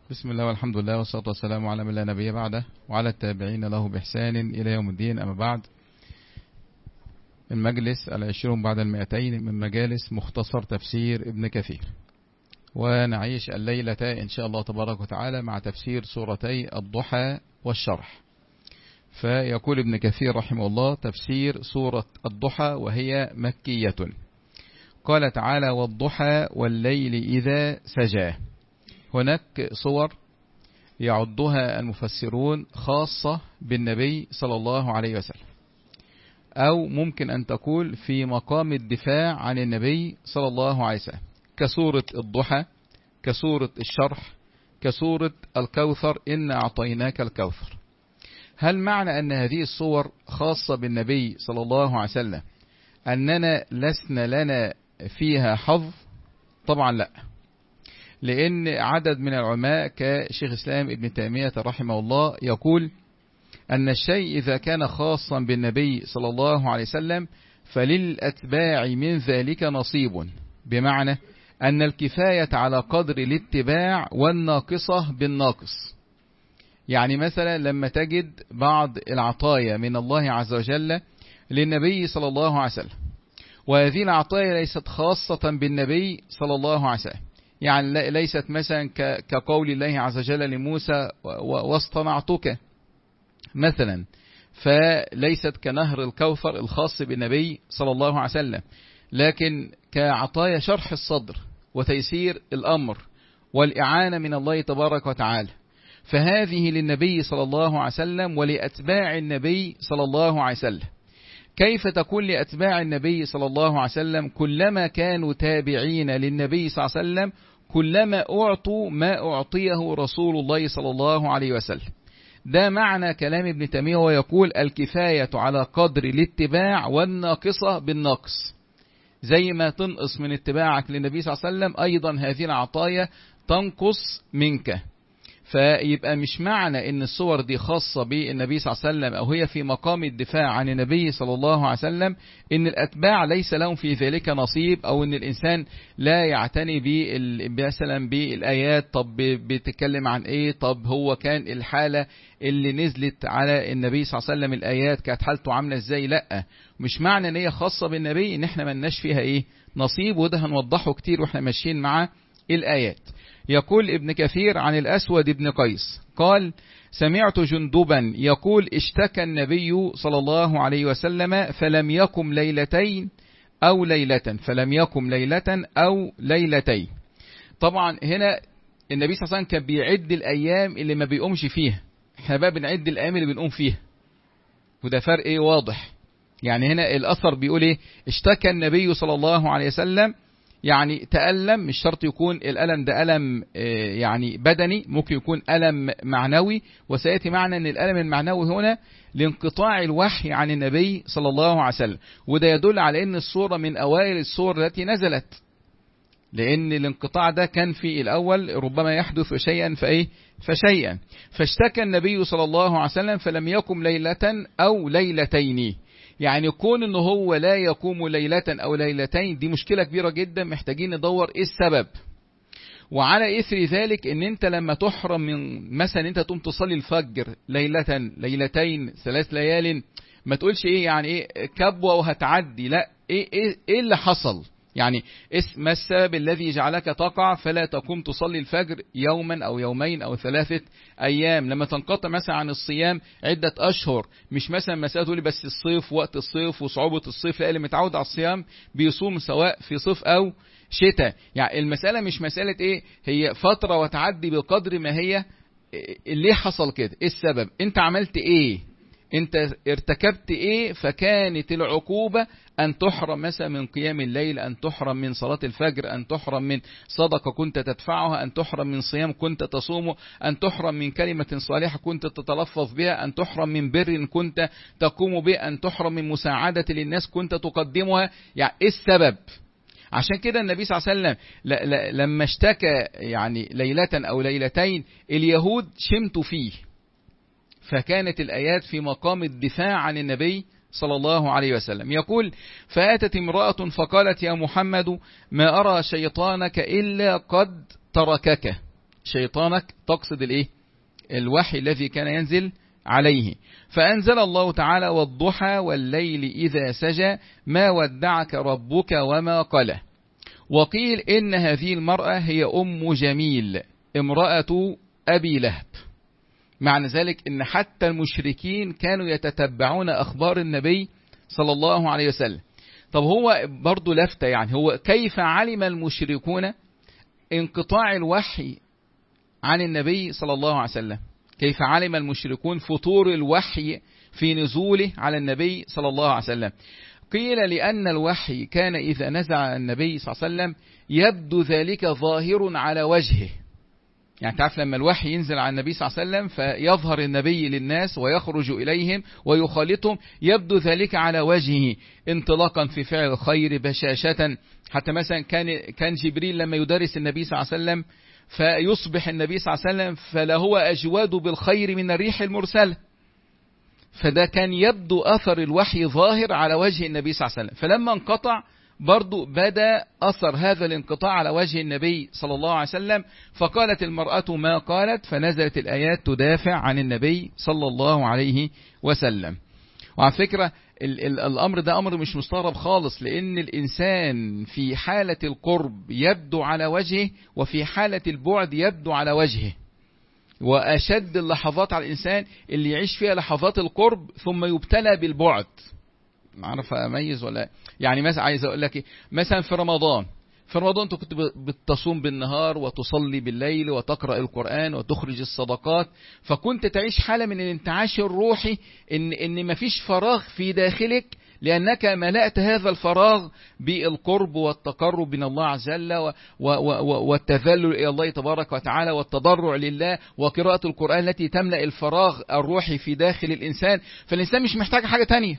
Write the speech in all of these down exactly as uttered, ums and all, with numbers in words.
بسم الله والحمد لله والصلاة والسلام على من لا نبي بعده وعلى التابعين له بإحسان إلى يوم الدين. أما بعد، المجلس العشرون بعد المئتين من مجالس مختصر تفسير ابن كثير، ونعيش الليلة إن شاء الله تبارك وتعالى مع تفسير سورتي الضحى والشرح. فيقول ابن كثير رحمه الله: تفسير سورة الضحى وهي مكية. قال تعالى: والضحى والليل إذا سجى. هناك صور يعدها المفسرون خاصة بالنبي صلى الله عليه وسلم، أو ممكن أن تقول في مقام الدفاع عن النبي صلى الله عليه وسلم، كسورة الضحى، كسورة الشرح، كسورة الكوثر، إن أعطيناك الكوثر. هل معنى أن هذه الصور خاصة بالنبي صلى الله عليه وسلم أننا لسنا لنا فيها حظ؟ طبعا لا، لأن عدد من العلماء كشيخ الإسلام ابن تيمية رحمه الله يقول أن الشيء إذا كان خاصا بالنبي صلى الله عليه وسلم فللأتباع من ذلك نصيب، بمعنى أن الكفاية على قدر الاتباع والناقصة بالناقص. يعني مثلا لما تجد بعض العطايا من الله عز وجل للنبي صلى الله عليه وسلم، وهذه العطايا ليست خاصة بالنبي صلى الله عليه وسلم، يعني ليست مثلا كقول الله عز وجل لموسى: واصطنعتك مثلا، فليست كنهر الكوثر الخاص بالنبي صلى الله عليه وسلم، لكن كعطايا شرح الصدر وتيسير الأمر والإعانة من الله تبارك وتعالى، فهذه للنبي صلى الله عليه وسلم ولأتباع النبي صلى الله عليه وسلم. كيف تكون لأتباع النبي صلى الله عليه وسلم؟ كلما كانوا تابعين للنبي صلى الله عليه وسلم كلما أعطوا ما أعطيه رسول الله صلى الله عليه وسلم. ده معنى كلام ابن تيمية، ويقول الكفاية على قدر الاتباع والناقصة بالناقص. زي ما تنقص من اتباعك للنبي صلى الله عليه وسلم، أيضا هذه العطايا تنقص منك. فيبقى مش معنى ان الصور دي خاصة بالنبي صلى الله عليه وسلم او هي في مقام الدفاع عن النبي صلى الله عليه وسلم ان الاتباع ليس لهم في ذلك نصيب، او ان الانسان لا يعتني مثلا بالايات. طب بتتكلم عن ايه؟ طب هو كان الحالة اللي نزلت على النبي صلى الله عليه وسلم الايات كانت حالته عاملة ازاي؟ لا، مش معنى ان هي خاصة بالنبي ان احنا ملناش فيها ايه نصيب، وده هنوضحه كتير واحنا ماشيين مع الايات. يقول ابن كثير عن الأسود بن قيس قال: سمعت جندبا يقول: اشتكى النبي صلى الله عليه وسلم فلم يقم ليلتين أو ليلة فلم يقم ليلة أو ليلتين. طبعا هنا النبي صلى الله عليه وسلم كان بيعد الأيام اللي ما بيقومش فيها، احنا بقى بنعد الأيام اللي بنقوم فيها، وده فرق ايه واضح. يعني هنا الأثر بيقول ايه؟ اشتكى النبي صلى الله عليه وسلم، يعني تألم، مش شرط يكون الألم ده ألم يعني بدني، ممكن يكون ألم معنوي، وسيأتي معنا أن الألم المعنوي هنا لانقطاع الوحي عن النبي صلى الله عليه وسلم، وده يدل على أن الصورة من أوائل الصور التي نزلت، لأن الانقطاع ده كان في الأول ربما يحدث شيئا فإيه فشيئا. فاشتكى النبي صلى الله عليه وسلم فلم يقم ليلة أو ليلتين، يعني كون انه هو لا يقوم ليلة او ليلتين دي مشكلة كبيرة جدا، محتاجين ندور ايه السبب. وعلى اثر ذلك ان انت لما تحرم من مثلا انت تقوم تصلي الفجر ليلة ليلتين ثلاث ليال، ما تقولش ايه يعني ايه كبوة وهتعدي، لا، ايه ايه, إيه اللي حصل؟ يعني اسم السبب الذي جعلك تقع فلا تقوم تصلي الفجر يوما أو يومين أو ثلاثة أيام، لما تنقطع مثلا عن الصيام عدة أشهر، مش مثلا مسألة تقولي بس الصيف وقت الصيف وصعوبة الصيف، لا، اللي متعود على الصيام بيصوم سواء في صيف أو شتاء. يعني المسألة مش مسألة إيه هي فترة وتعدي بقدر ما هي ليه حصل كده، إيه السبب، أنت عملت إيه، انت ارتكبت ايه، فكانت العقوبة ان تحرم مثلا من قيام الليل، ان تحرم من صلاة الفجر، ان تحرم من صدقة كنت تدفعها، ان تحرم من صيام كنت تصومه، ان تحرم من كلمة صالحة كنت تتلفظ بها، ان تحرم من بر كنت تقوم به، ان تحرم من مساعدة للناس كنت تقدمها. يعني ايه السبب؟ عشان كده النبي صلى الله عليه وسلم لما اشتكى يعني ليلة او ليلتين اليهود شمتوا فيه، فكانت الآيات في مقام الدفاع عن النبي صلى الله عليه وسلم. يقول: فأتت امرأة فقالت: يا محمد ما أرى شيطانك إلا قد تركك. شيطانك، تقصد الايه؟ الوحي الذي كان ينزل عليه. فأنزل الله تعالى والضحى والليل إذا سجى ما ودعك ربك وما قلى. وقيل إن هذه المرأة هي أم جميل امرأة أبي لهب. معنى ذلك إن حتى المشركين كانوا يتتبعون أخبار النبي صلى الله عليه وسلم. طب هو برضو لفتة، يعني هو كيف علم المشركون انقطاع الوحي عن النبي صلى الله عليه وسلم؟ كيف علم المشركون فتور الوحي في نزوله على النبي صلى الله عليه وسلم؟ قيل لأن الوحي كان إذا نزل على النبي صلى الله عليه وسلم يبدو ذلك ظاهر على وجهه. يعني تعرف لما الوحي ينزل على النبي صلى الله عليه وسلم فيظهر النبي للناس ويخرج إليهم ويخالطهم، يبدو ذلك على وجهه انطلاقا في فعل الخير بشاشة. حتى مثلا كان كان جبريل لما يدرس النبي صلى الله عليه وسلم فيصبح النبي صلى الله عليه وسلم فلهو أجواد بالخير من الريح المرسلة، فده كان يبدو أثر الوحي ظاهر على وجه النبي صلى الله عليه وسلم. فلما انقطع برضو بدأ أثر هذا الانقطاع على وجه النبي صلى الله عليه وسلم، فقالت المرأة ما قالت، فنزلت الآيات تدافع عن النبي صلى الله عليه وسلم. وعلى فكرة ال ال الأمر ده أمر مش مستغرب خالص، لأن الإنسان في حالة القرب يبدو على وجهه وفي حالة البعد يبدو على وجهه. وأشد اللحظات على الإنسان اللي يعيش فيها لحظات القرب ثم يبتلى بالبعد. معرف أميز ولا؟ يعني مثلا عايز أقول لك مثلا في رمضان في رمضان أنت كنت بتصوم بالنهار وتصلي بالليل وتقرأ القرآن وتخرج الصدقات، فكنت تعيش حالة من الانتعاش الروحي، إن إن مفيش فراغ في داخلك، لأنك ملأت هذا الفراغ بالقرب والتقرب من الله عز وجل والتذلل إلى الله تبارك وتعالى والتضرع لله وقراءة القرآن التي تملأ الفراغ الروحي في داخل الإنسان. فالإنسان مش محتاج حاجة تانية.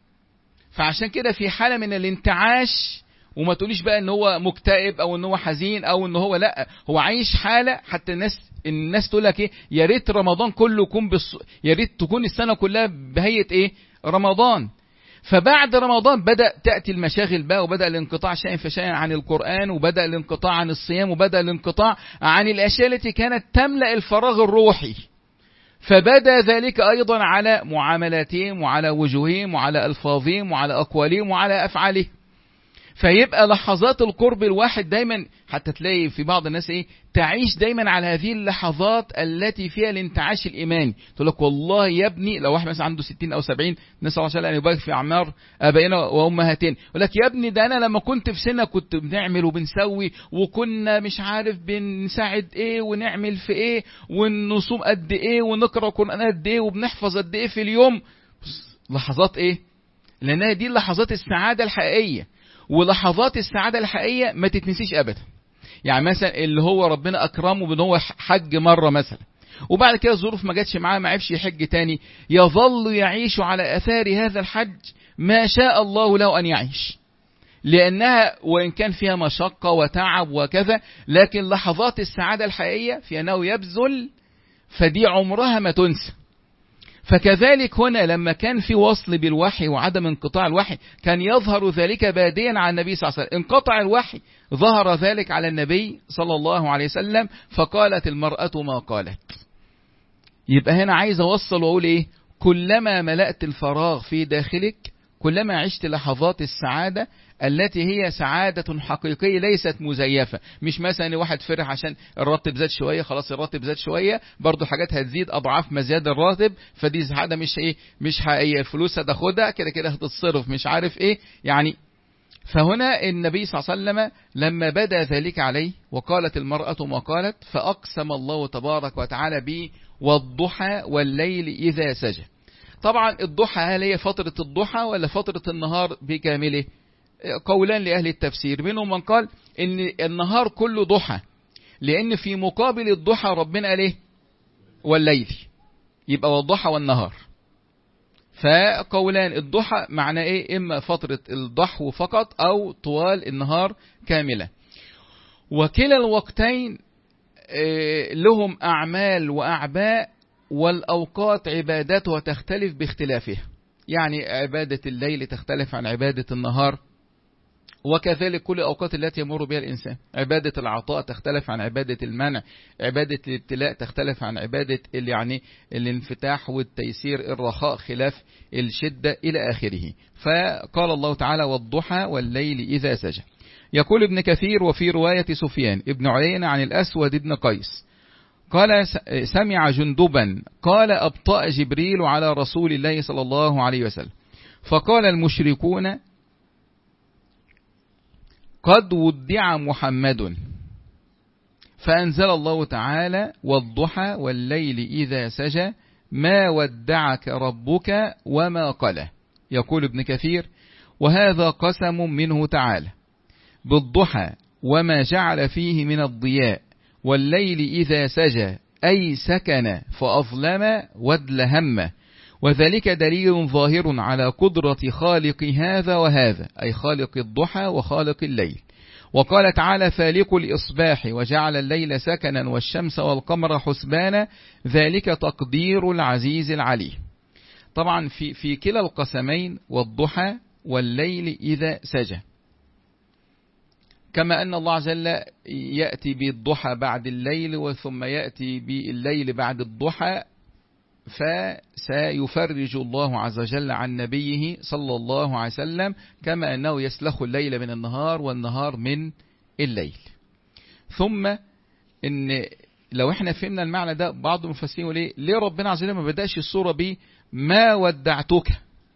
فعشان كده في حالة من الانتعاش، وما تقوليش بقى ان هو مكتئب او ان هو حزين او ان هو لا، هو عايش حالة. حتى الناس الناس تقول لك ايه، يا ريت رمضان كله يكون بص... يا ريت تكون السنة كلها بهيئة ايه، رمضان. فبعد رمضان بدأ تأتي المشاغل بقى، وبدأ الانقطاع شيئا فشيئا عن القرآن، وبدأ الانقطاع عن الصيام، وبدأ الانقطاع عن الأشياء التي كانت تملأ الفراغ الروحي. فبدا ذلك أيضا على معاملاتهم وعلى وجوههم وعلى ألفاظهم وعلى أقوالهم وعلى أفعالهم. فيبقى لحظات القرب الواحد دايما، حتى تلاقي في بعض الناس ايه، تعيش دايما على هذه اللحظات التي فيها الانتعاش الإيماني. تقول لك والله يا ابني، لو واحد مثلا عنده ستين أو سبعين، نسأل الله تعالى أن يبارك في أعمار آبائنا وأمهاتنا، يقول لك يا ابني ده أنا لما كنت في سنة كنت بنعمل وبنسوي، وكنا مش عارف بنساعد ايه ونعمل في ايه، ونصوم قد ايه، ونقرأ قرآن قد ايه، وبنحفظ قد ايه في اليوم. لحظات ايه؟ لأنها دي لحظات السعادة الحقيقية. ولحظات السعادة الحقيقية ما تتنسيش أبدا. يعني مثلا اللي هو ربنا أكرمه بأنه هو حج مرة مثلا، وبعد كده الظروف ما جاتش معاه، ما عرفش يحج تاني، يظل يعيش على أثار هذا الحج ما شاء الله له أن يعيش، لأنها وإن كان فيها مشقة وتعب وكذا، لكن لحظات السعادة الحقيقية في أنه يبذل، فدي عمرها ما تنسى. فكذلك هنا لما كان في وصل بالوحي وعدم انقطاع الوحي، كان يظهر ذلك باديا على النبي صلى الله عليه وسلم. انقطع الوحي، ظهر ذلك على النبي صلى الله عليه وسلم، فقالت المرأة ما قالت. يبقى هنا عايز أوصل وأقول إيه، كلما ملأت الفراغ في داخلك، كلما عشت لحظات السعادة التي هي سعادة حقيقية ليست مزيفة. مش مثلا واحد فرح عشان الراتب زاد شوية، خلاص الراتب زاد شوية، برضو حاجات هتزيد أضعاف ما زاد الراتب، فدي سعادة مش إيه، مش حقيقية. الفلوس هتاخدها كده كده هتتصرف، مش عارف إيه يعني. فهنا النبي صلى الله عليه وسلم لما بدا ذلك عليه وقالت المرأة ما قالت، فأقسم الله تبارك وتعالى به والضحى والليل إذا سجى. طبعا الضحى هل هي فترة الضحى ولا فترة النهار بكامله؟ قولان لأهل التفسير، منهم من قال إن النهار كله ضحى، لأن في مقابل الضحى ربنا قال إيه؟ والليل، يبقى والضحى والنهار. فقولان الضحى معنى إيه، إما فترة الضحو فقط أو طوال النهار كاملة. وكلا الوقتين لهم أعمال وأعباء، والأوقات عباداتها تختلف باختلافها. يعني عبادة الليل تختلف عن عبادة النهار، وكذلك كل الأوقات التي يمر بها الإنسان. عبادة العطاء تختلف عن عبادة المنع، عبادة الابتلاء تختلف عن عبادة اللي يعني الانفتاح والتيسير، الرخاء خلاف الشدة إلى آخره. فقال الله تعالى والضحى والليل إذا سجى. يقول ابن كثير وفي رواية سفيان ابن عيينة عن الأسود ابن قيس قال سمع جندبا قال أبطأ جبريل على رسول الله صلى الله عليه وسلم فقال المشركون قد ودع محمد، فأنزل الله تعالى والضحى والليل إذا سجى ما ودعك ربك وما قلى. يقول ابن كثير وهذا قسم منه تعالى بالضحى وما جعل فيه من الضياء، والليل إذا سجى أي سكن فأظلم وادلهم، وذلك دليل ظاهر على قدرة خالق هذا وهذا، أي خالق الضحى وخالق الليل. وقال تعالى فالق الإصباح وجعل الليل سكنا والشمس والقمر حسبانا ذلك تقدير العزيز العليم. طبعا في, في كلا القسمين والضحى والليل إذا سجى، كما أن الله عز وجل يأتي بالضحى بعد الليل وثم يأتي بالليل بعد الضحى، فسيفرج الله عز وجل عن نبيه صلى الله عليه وسلم كما أنه يسلخ الليل من النهار والنهار من الليل. ثم إن لو احنا فهمنا المعنى ده، بعض المفسرين يقول ليه, ليه ربنا عز وجل ما بدأش السورة بما ودعتك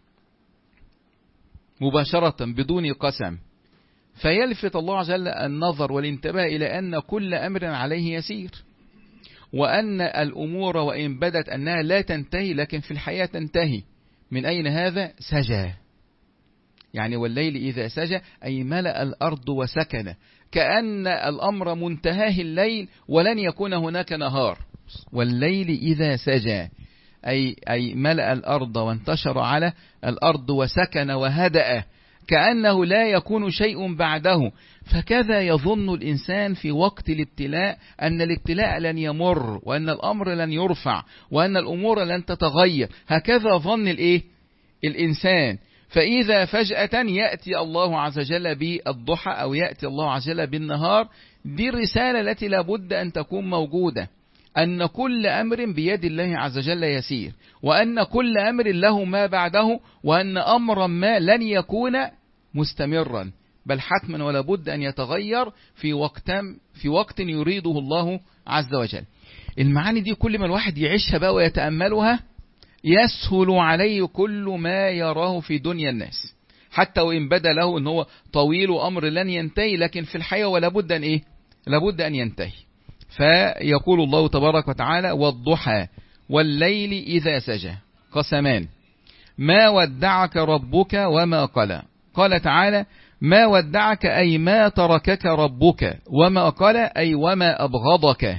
مباشرة بدون قسم، فيلفت الله عز وجل النظر والانتباه إلى أن كل أمر عليه يسير، وأن الأمور وإن بدت أنها لا تنتهي لكن في الحياة تنتهي. من أين هذا؟ سجى، يعني والليل إذا سجى أي ملأ الأرض وسكن، كأن الأمر منتهاه الليل ولن يكون هناك نهار. والليل إذا سجى أي, أي ملأ الأرض وانتشر على الأرض وسكن وهدأ، كأنه لا يكون شيء بعده. فكذا يظن الإنسان في وقت الابتلاء أن الابتلاء لن يمر، وأن الأمر لن يرفع، وأن الأمور لن تتغير. هكذا ظن الإيه؟ الإنسان. فإذا فجأة يأتي الله عز وجل بالضحى أو يأتي الله عز وجل بالنهار، دي الرسالة التي لابد أن تكون موجودة، أن كل أمر بيد الله عز وجل يسير، وأن كل أمر له ما بعده، وأن أمرا ما لن يكون مستمرا، بل حتما ولا بد أن يتغير في وقت في وقت يريده الله عز وجل. المعاني دي كل ما الواحد يعيشها بقى ويتأملها يسهل عليه كل ما يراه في دنيا الناس، حتى وإن بدا له أنه هو طويل أمر لن ينتهي، لكن في الحياة ولا بد أن إيه؟ لابد أن ينتهي. فيقول الله تبارك وتعالى والضحى والليل إذا سجى قسمان ما ودعك ربك وما قلى. قال تعالى ما ودعك أي ما تركك ربك، وما قلى أي وما أبغضك.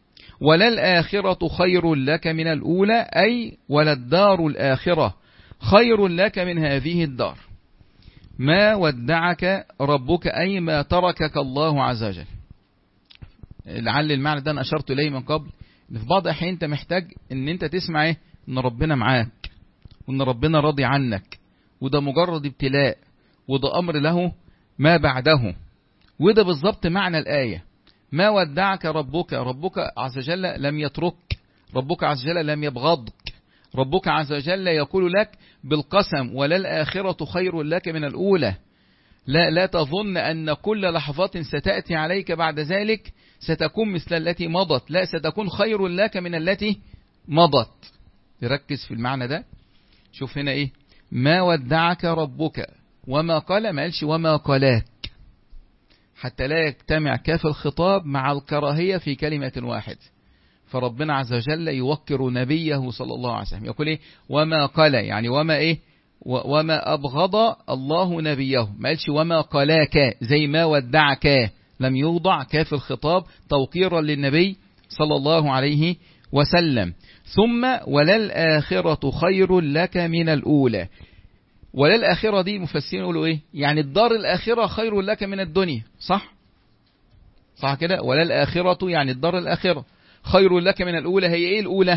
وللآخرة خير لك من الأولى أي وللدار الآخرة خير لك من هذه الدار. ما ودعك ربك أي ما تركك الله عز وجل. لعل المعنى ده أنا أشرت إليه من قبل، إن في بعض الأحيان أنت محتاج أن أنت تسمع إيه؟ أن ربنا معاك، وأن ربنا راضي عنك، وده مجرد ابتلاء، وده أمر له ما بعده. وده بالضبط معنى الآية ما ودعك ربك. ربك عز وجل لم يترك، ربك عز وجل لم يبغضك، ربك عز وجل يقول لك بالقسم وللآخرة خير لك من الأولى. لا, لا تظن أن كل لحظة ستأتي عليك بعد ذلك ستكون مثل التي مضت، لا، ستكون خير لك من التي مضت. ركز في المعنى ده. شوف هنا إيه ما ودعك ربك وما قال، ما قالش وما قلاك، حتى لا يجتمع كاف الخطاب مع الكراهية في كلمة واحد. فربنا عز وجل يوقر نبيه صلى الله عليه وسلم، يقول إيه وما قال، يعني وما إيه وما أبغض الله نبيه، ما قالش وما قلاك زي ما ودعك، لم يوضع كاف الخطاب توقيرا للنبي صلى الله عليه وسلم. ثم وللآخرة خير لك من الأولى. وللآخرة دي مفسرين يقولوا إيه؟ يعني الدار الآخرة خير لك من الدنيا، صح؟ صح كده؟ وللآخرة يعني الدار الآخرة خير لك من الأولى. هي إيه الأولى؟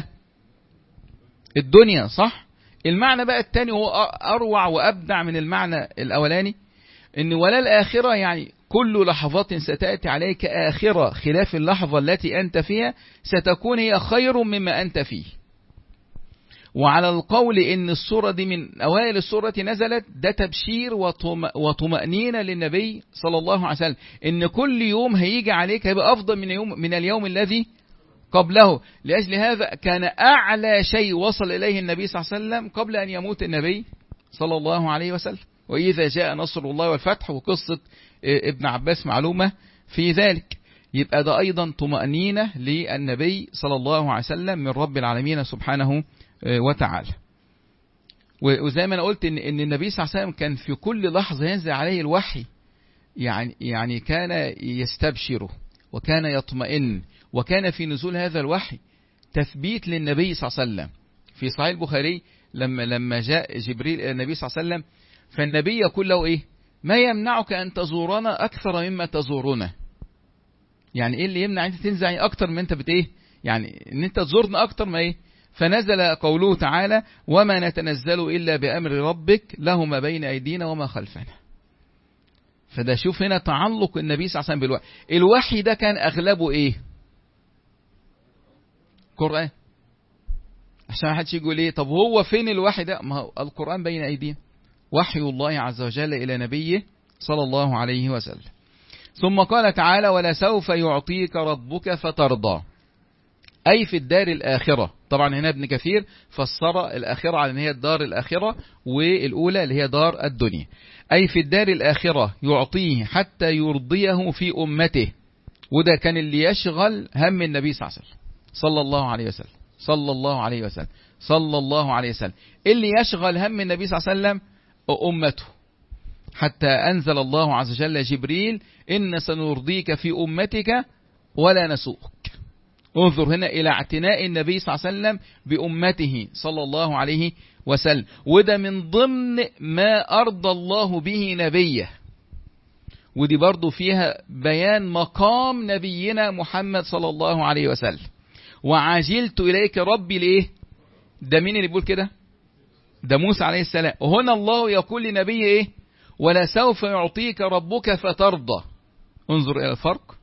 الدنيا، صح؟ المعنى بقى الثاني هو أروع وأبدع من المعنى الأولاني، إن ولا الآخرة يعني كل لحظات ستأتي عليك آخرة خلاف اللحظة التي أنت فيها ستكون هي خير مما أنت فيه. وعلى القول إن السورة دي من أوائل السورة نزلت، ده تبشير وطمأنينة للنبي صلى الله عليه وسلم إن كل يوم هيجي عليك هيبقى أفضل من يوم من اليوم الذي قبله. لأجل هذا كان أعلى شيء وصل إليه النبي صلى الله عليه وسلم قبل أن يموت النبي صلى الله عليه وسلم، وإذا جاء نصر الله والفتح، وقصة ابن عباس معلومة في ذلك. يبقى ده أيضا طمأنينة للنبي صلى الله عليه وسلم من رب العالمين سبحانه وتعالى. وزي ما أنا قلت إن, إن النبي صلى الله عليه وسلم كان في كل لحظة ينزل عليه الوحي يعني يعني كان يستبشره وكان يطمئن، وكان في نزول هذا الوحي تثبيت للنبي صلى الله عليه وسلم. في صحيح البخاري لما لما جاء جبريل إلى النبي صلى الله عليه وسلم، فالنبي يقول له إيه؟ ما يمنعك أن تزورنا أكثر مما تزورنا. يعني إيه اللي يمنع أنت تنزع أكتر من أنت بت إيه؟ يعني إن أنت تزورنا أكتر ما إيه؟ فنزل قوله تعالى: وما نتنزل إلا بأمر ربك له ما بين أيدينا وما خلفنا. فده شوف هنا تعلق النبي صلى الله عليه وسلم بالوحي. الوحي ده كان أغلبه إيه؟ قرآن. عشان ما حدش يقول إيه طب هو فين الوحي ده؟ ما هو القرآن بين أيدينا، وحي الله عز وجل إلى نبيه صلى الله عليه وسلم. ثم قال تعالى: ولسوف يعطيك ربك فترضى، أي في الدار الآخرة. طبعا هنا ابن كثير فسر الآخرة على أن هي الدار الآخرة، والأولى اللي هي دار الدنيا. أي في الدار الآخرة يعطيه حتى يرضيه في أمته. وده كان اللي يشغل هم النبي صلى الله عليه وسلم صلى الله عليه وسلم صلى الله عليه وسلم صلى الله عليه وسلم اللي يشغل هم النبي صلى الله عليه وسلم أمته، حتى أنزل الله عز وجل جبريل: إن سنرضيك في أمتك ولا نسوءك. انظر هنا إلى اعتناء النبي صلى الله عليه وسلم بأمته صلى الله عليه وسلم. وده من ضمن ما أرضى الله به نبيه، ودي برضو فيها بيان مقام نبينا محمد صلى الله عليه وسلم. وعجلت إليك ربي ليه؟ ده مين اللي بيقول كده؟ ده موسى عليه السلام. وهنا الله يقول لنبيه إيه؟ ولا سوف يعطيك ربك فترضى. انظر إلى الفرق.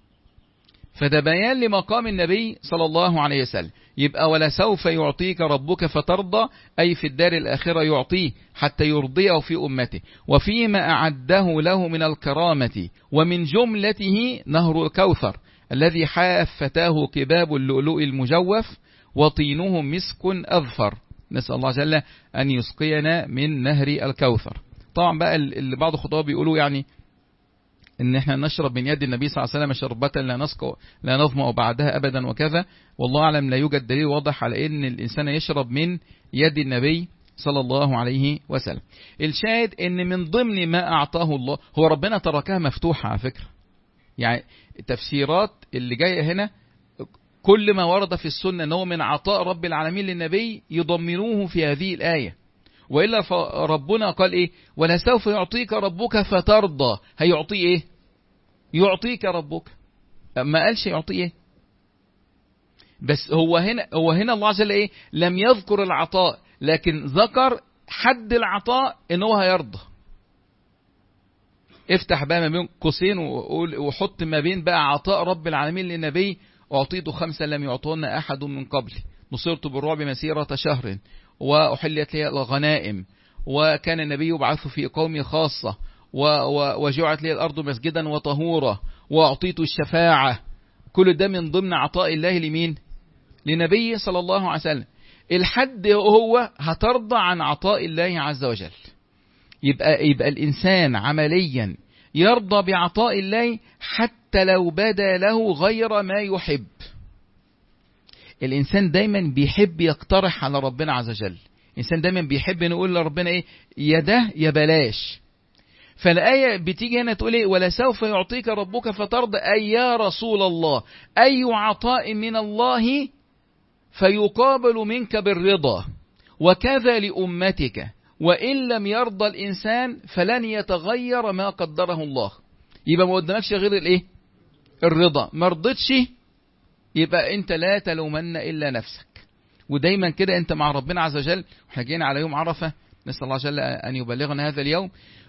فده بيان لمقام النبي صلى الله عليه وسلم. يبقى ولا سوف يعطيك ربك فترضى، أي في الدار الآخرة يعطيه حتى يرضيه في أمته، وفيما أعده له من الكرامة، ومن جملته نهر الكوثر الذي حافتاه كباب اللؤلؤ المجوف وطينه مسك أظفر. نسأل الله جل أن يسقينا من نهر الكوثر. طبعا بقى اللي بعض الخطباء بيقولوا يعني ان احنا نشرب من يد النبي صلى الله عليه وسلم شربة لا نسقى لا نظمأ بعدها ابدا وكذا، والله اعلم لا يوجد دليل واضح على ان الانسان يشرب من يد النبي صلى الله عليه وسلم. الشاهد ان من ضمن ما اعطاه الله، هو ربنا تركها مفتوحة على فكرة، يعني التفسيرات اللي جاية هنا كل ما ورد في السنة انه من عطاء رب العالمين للنبي يضمنوه في هذه الآية. وإلا فربنا قال إيه؟ ولا سوف يعطيك ربك فترضى. هيعطي إيه؟ يعطيك ربك. ما قالش يعطي إيه؟ بس هو هنا هو هنا الله عز وجل إيه؟ لم يذكر العطاء، لكن ذكر حد العطاء إن هو هيرضى. افتح بقى ما بين قوسين وقول وحط ما بين بقى عطاء رب العالمين للنبي: أعطيت خمسة لم يعطون أحد من قبلي، نصرت بالرعب مسيرة شهر، وأحلت لي الغنائم، وكان النبي يبعث في قومي خاصة، وجعلت لي الأرض مسجدا وطهورا، وأعطيت الشفاعة. كل ده من ضمن عطاء الله لمين؟ لنبي صلى الله عليه وسلم. الحد هو هترضى عن عطاء الله عز وجل. يبقى, يبقى الإنسان عمليا يرضى بعطاء الله حتى لو بدا له غير ما يحب. الإنسان دايما بيحب يقترح على ربنا عز وجل. الإنسان دايما بيحب نقول لربنا إيه؟ يا ده يا بلاش. فالآية بتيجي هنا تقول إيه؟ ولا سوف يعطيك ربك فترضى، أي يا رسول الله أي عطاء من الله فيقابل منك بالرضا، وكذا لأمتك، وإن لم يرضى الإنسان فلن يتغير ما قدره الله. يبقى ما قدامكش غير الإيه؟ الرضا. ما رضتش يبقى أنت لا تلومن إلا نفسك. ودايما كده أنت مع ربنا عز وجل. احنا جينا على يوم عرفة، نسأل الله جل أن يبلغنا هذا اليوم،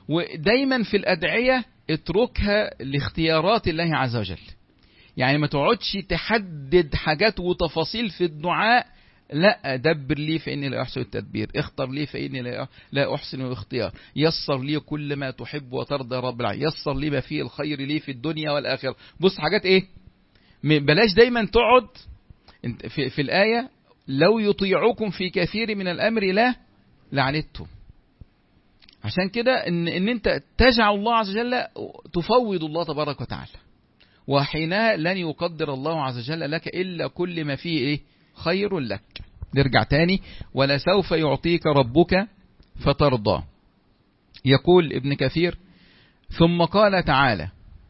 ودايما في الأدعية اتركها لاختيارات الله عز وجل. يعني ما تقعدش تحدد حاجات وتفاصيل في الدعاء، لا، دبر لي فإني لا أحسن التدبير، اختر لي فإني لا لا أحسن الاختيار، يسر لي كل ما تحب وترضى رب العالمين، يسر لي ما فيه الخير لي في الدنيا والآخرة. بص حاجات ايه، بلاش دايما تقعد في, في الآية لو يطيعوكم في كثير من الأمر لا لعنتم. عشان كده ان, إن انت تجعل الله عز وجل، تفوض الله تبارك وتعالى، وحينها لن يقدر الله عز وجل لك إلا كل ما فيه إيه خير لك. نرجع تاني، ولسوف يعطيك ربك فترضى. يقول ابن كثير: ثم قال تعالى: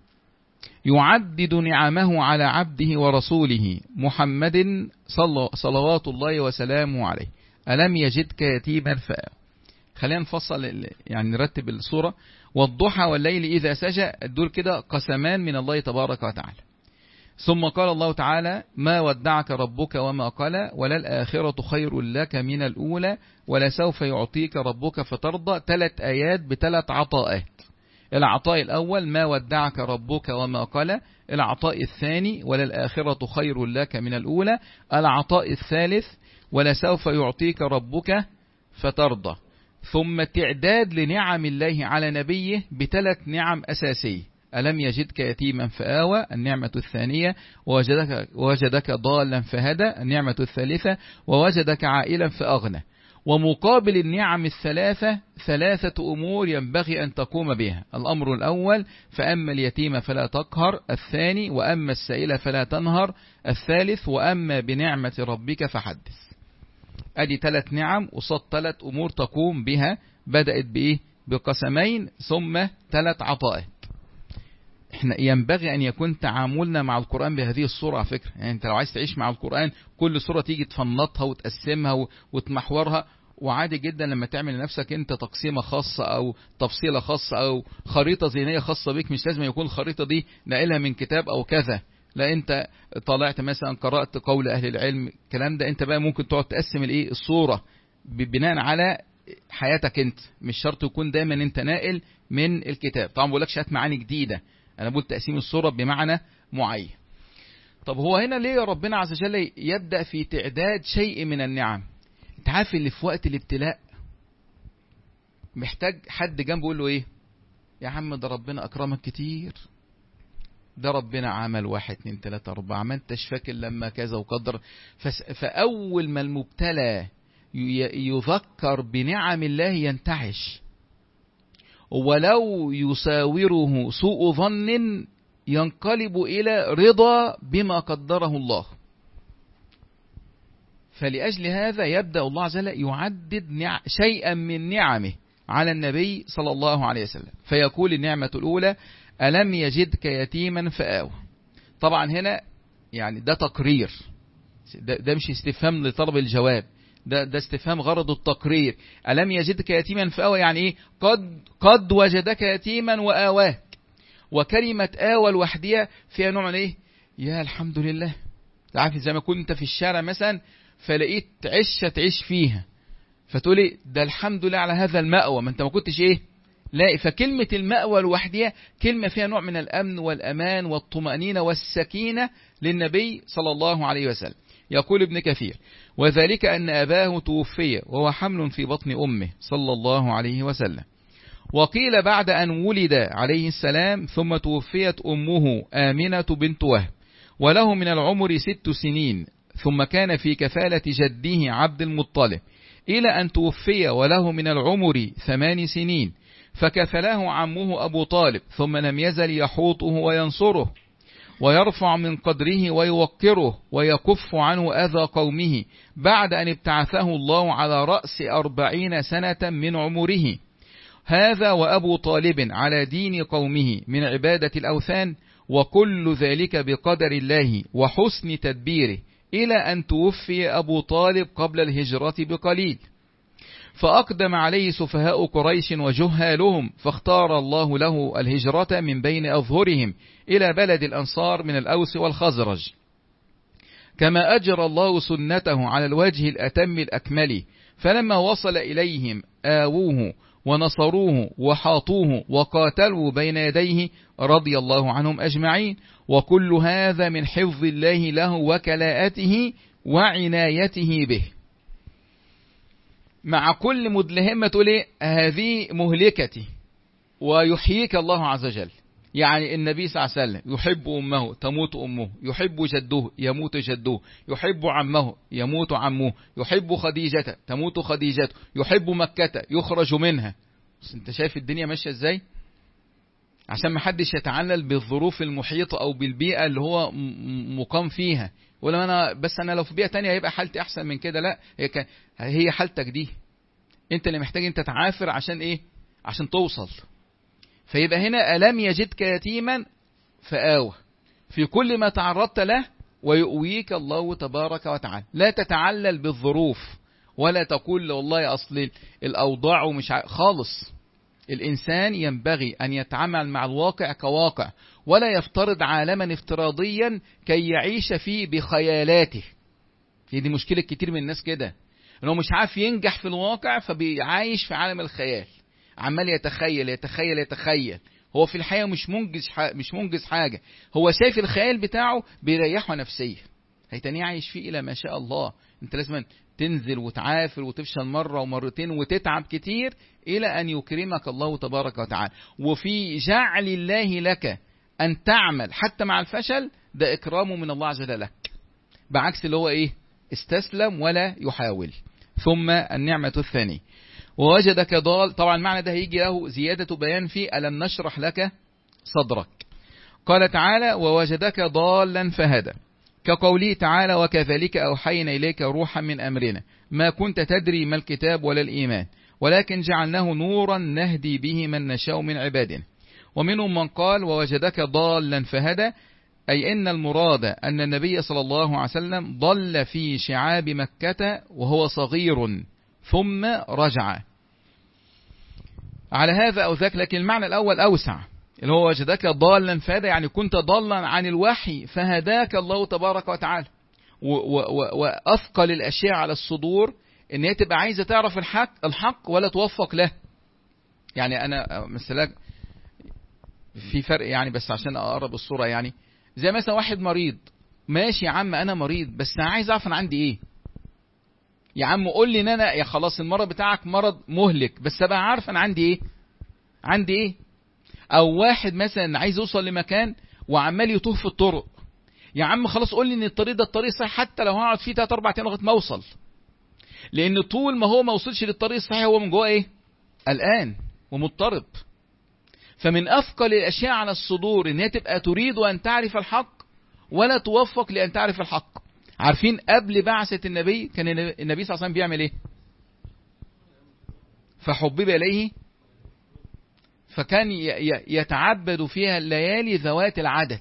يعدد نعمه على عبده ورسوله محمد صلى صلوات الله وسلامه عليه، ألم يجدك يتيما فآوى. خلينا نفصل يعني نرتب الصورة. والضحى والليل إذا سجى، دول كده قسمان من الله تبارك وتعالى. ثم قال الله تعالى: ما ودعك ربك وما قلى، وللآخرة خير لك من الأولى، ولسوف يعطيك ربك فترضى. ثلاث آيات بثلاث عطاءات. العطاء الأول ما ودعك ربك وما قلى، العطاء الثاني وللآخرة خير لك من الأولى، العطاء الثالث ولسوف يعطيك ربك فترضى. ثم تعداد لنعم الله على نبيه بثلاث نعم أساسية: ألم يجدك يتيما فآوى، النعمة الثانية، ووجدك, ووجدك ضالا فهدى، النعمة الثالثة، ووجدك عائلا فأغنى. ومقابل النعم الثلاثة ثلاثة أمور ينبغي أن تقوم بها. الأمر الأول: فأما اليتيم فلا تقهر، الثاني: وأما السائل فلا تنهر، الثالث: وأما بنعمة ربك فحدث. أدي ثلاث نعم وصد ثلاث أمور تقوم بها. بدأت بإيه؟ بقسمين ثم ثلاث عطاءات. احنا ينبغي أن يكون تعاملنا مع القرآن بهذه الصورة. على فكرة يعني انت لو عايز تعيش مع القرآن كل صورة تيجي تفنطها وتقسمها وتمحورها، وعادي جدا لما تعمل لنفسك انت تقسيمة خاصة او تفصيلة خاصة او خريطة ذهنية خاصة بك. مش لازم يكون الخريطة دي ناقلها من كتاب او كذا، لا، انت طلعت مثلا قرأت قول اهل العلم الكلام ده، انت بقى ممكن تقعد تقسم الايه الصورة بناء على حياتك انت. مش شرط يكون دايما انت ناقل من الكتاب. طبعا بقول لكش هات معاني جديدة، انا بقول تقسيم الصورة بمعنى معين. طب هو هنا ليه ربنا عز وجل يبدأ في تعداد شيء من النعم؟ انت عارف اللي في وقت الابتلاء محتاج حد جنبه يقول له ايه؟ يا عم ده ربنا اكرمك كتير، ده ربنا عمل واحد اتنين تلاتة اربعة، ما انتش فاكر لما كذا وقدر. فاول ما المبتلى يذكر بنعم الله ينتعش، ولو يساوره سوء ظن ينقلب إلى رضا بما قدره الله. فلأجل هذا يبدأ الله عز وجل يعدد نع... شيئا من نعمه على النبي صلى الله عليه وسلم. فيقول النعمة الأولى: ألم يجدك يتيما فآوى. طبعا هنا يعني ده تقرير، ده, ده مش استفهام لطلب الجواب، ده, ده استفهام غرض التقرير. ألم يجدك يتيما فآوى يعني إيه؟ قد, قد وجدك يتيما وآواك. وكلمة آوى الوحدية فيها نوع من إيه؟ يا الحمد لله. عارف زي ما كنت في الشارع مثلا فلقيت عشة تعيش فيها فتقولي ده الحمد لله على هذا المأوى، ما انت ما كنتش ايه لا. فكلمة المأوى الوحدية كلمة فيها نوع من الأمن والأمان والطمأنينة والسكينة للنبي صلى الله عليه وسلم. يقول ابن كثير: وذلك أن أباه توفي وهو حمل في بطن أمه صلى الله عليه وسلم. وقيل بعد أن ولد عليه السلام ثم توفيت أمه آمنة بنت وهب وله من العمر ست سنين، ثم كان في كفالة جده عبد المطلب إلى أن توفي وله من العمر ثمان سنين، فكفله عمه أبو طالب، ثم لم يزل يحوطه وينصره ويرفع من قدره ويوقره ويكف عنه أذى قومه بعد أن ابتعثه الله على رأس أربعين سنة من عمره. هذا وأبو طالب على دين قومه من عبادة الأوثان، وكل ذلك بقدر الله وحسن تدبيره، إلى أن توفي أبو طالب قبل الهجرة بقليل. فأقدم عليه سفهاء قريش وجهالهم، فاختار الله له الهجرة من بين أظهرهم إلى بلد الأنصار من الأوس والخزرج، كما أجرى الله سنته على الوجه الأتم الأكمل. فلما وصل إليهم آووه ونصروه وحاطوه وقاتلوا بين يديه رضي الله عنهم أجمعين، وكل هذا من حفظ الله له وكلاءته وعنايته به. مع كل مدلهمة تقول ايه؟ هذه مهلكتي، ويحييك الله عز وجل. يعني النبي صلى الله عليه وسلم يحب أمه تموت أمه، يحب جده يموت جده، يحب عمه يموت عمه، يحب خديجة تموت خديجته، يحب مكة يخرج منها. بس انت شايف الدنيا ماشية ازاي؟ عشان ما حدش يتعلل بالظروف المحيطة او بالبيئة اللي هو مقام فيها، ولا انا بس انا لو في بيئة تانية هيبقى حالتي احسن من كده. لا، هي ك... هي حالتك دي انت اللي محتاج انت تعافر عشان ايه؟ عشان توصل. فيبقى هنا ألم يجدك يتيما فآوى، في كل ما تعرضت له ويؤويك الله تبارك وتعالى. لا تتعلل بالظروف، ولا تقول والله أصل الأوضاع مش خالص. الإنسان ينبغي أن يتعامل مع الواقع كواقع، ولا يفترض عالما افتراضيا كي يعيش فيه بخيالاته. هي دي مشكلة كتير من الناس كده، انه مش عارف ينجح في الواقع فبيعايش في عالم الخيال، عمال يتخيل يتخيل يتخيل. هو في الحقيقة مش منجز مش منجز حاجة، هو شايف الخيال بتاعه بيريحه نفسيا، هيتاني عايش فيه إلى ما شاء الله. انت لازم تنزل وتعافر وتفشل مرة ومرتين وتتعب كتير إلى أن يكرمك الله تبارك وتعالى. وفي جعل الله لك أن تعمل حتى مع الفشل، ده إكرامه من الله عز وجل لك، بعكس اللي هو إيه؟ استسلم ولا يحاول. ثم النعمة الثانية ووجدك ضال. طبعا المعنى ده هيجي له زيادة بيان في ألم نشرح لك صدرك. قال تعالى ووجدك ضالا فهدى، كقوله تعالى وكذلك أوحينا إليك روحا من أمرنا ما كنت تدري ما الكتاب ولا الإيمان ولكن جعلناه نورا نهدي به من نشاء من عبادنا. ومنهم من قال ووجدك ضالا فهدى، أي إن المراد أن النبي صلى الله عليه وسلم ضل في شعاب مكة وهو صغير ثم رجع على هذا أو ذاك. لكن المعنى الأول أوسع، اللي هو وجدك ضالا فهدى، يعني كنت ضالا عن الوحي فهداك الله تبارك وتعالى. وأثقل الأشياء على الصدور إن هي تبقى عايزة تعرف الحق الحق ولا توفق له. يعني أنا مثلا في فرق يعني، بس عشان أقرب الصورة، يعني زي مثلا واحد مريض، ماشي يا عم أنا مريض بس أنا عايز أعرف أنا عندي إيه. يا عم قول لي ان انا يا خلاص المرض بتاعك مرض مهلك، بس ابقى عارف انا عندي ايه عندي ايه. او واحد مثلا عايز يوصل لمكان وعمال يتوه في الطرق، يا عم خلاص قول لي ان الطريق ده الطريق صحيح حتى لو هقعد فيه ثلاثة أربعة ايام لغايه ما اوصل. لان طول ما هو ما وصلش للطريق الصحيح هو من جوه ايه؟ قلقان ومضطرب. فمن اثقل الاشياء على الصدور ان هي تبقى تريد ان تعرف الحق ولا توفق لان تعرف الحق. عارفين قبل بعثة النبي كان النبي صلى الله عليه وسلم بيعمل ايه؟ فحبب اليه، فكان يتعبد فيها الليالي ذوات العدد،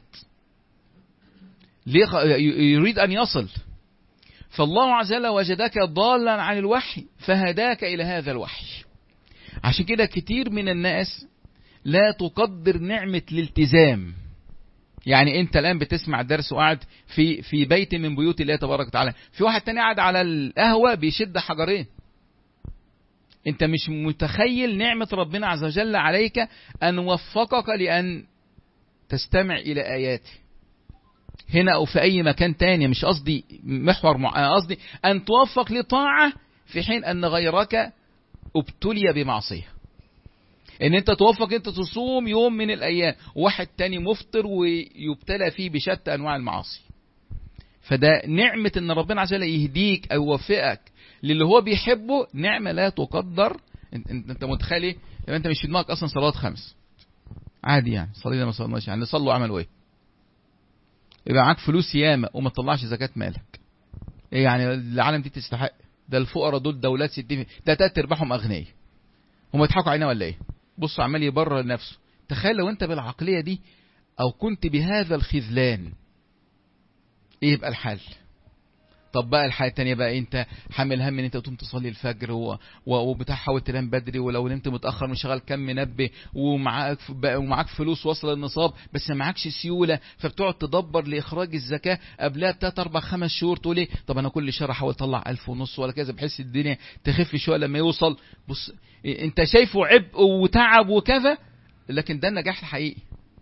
يريد ان يصل. فالله عز وجل وجدك ضالا عن الوحي فهداك الى هذا الوحي. عشان كده كتير من الناس لا تقدر نعمة الالتزام. يعني انت الان بتسمع الدرس وقاعد في في بيت من بيوت الله تبارك وتعالى، في واحد تاني قاعد على القهوة بيشد حجرين. انت مش متخيل نعمة ربنا عز وجل عليك ان وفقك لان تستمع الى اياته هنا او في اي مكان تاني. مش قصدي محور مع... قصدي ان توفق لطاعة في حين ان غيرك ابتلي بمعصية. ان انت توفق انت تصوم يوم من الايام وواحد تاني مفطر ويبتلى فيه بشتى انواع المعاصي. فده نعمة ان ربنا عز وجل يهديك او يوفقك للي هو بيحبه، نعمة لا تقدر. انت, انت متخيل ايه؟ يبقى انت مش في دماغك اصلا صلاة خمس عادي، يعني صلينا ما صليناش، يعني صلوا عملوا ايه؟ يبقى معاك فلوس ياما وما تطلعش زكاة مالك. ايه يعني العالم دي تستحق؟ ده الفقراء دول دولات ستين ده تلات ارباعهم اغنياء، هم يضحكوا علينا ولا ايه؟ بص عمال يبرر نفسه. تخيل لو انت بالعقلية دي او كنت بهذا الخذلان، ايه يبقى الحل؟ طب بقى الحاجة التانية بقى، انت حامل هم ان انت تقوم تصلي الفجر و... وبتحاول تنام بدري، ولو نمت متأخر مشغل كم منبه، ومعاك ومعاك فلوس وصل النصاب بس ما معكش سيولة، فبتقعد تدبر لإخراج الزكاة قبلها بتلات أربع خمس شهور، تقول ايه طب انا كل شهر احاول اطلع ألف ونص ولا كذا بحيث الدنيا تخف شوية لما يوصل. بص انت شايفه عبء وتعب وكذا، لكن ده النجاح الحقيقي،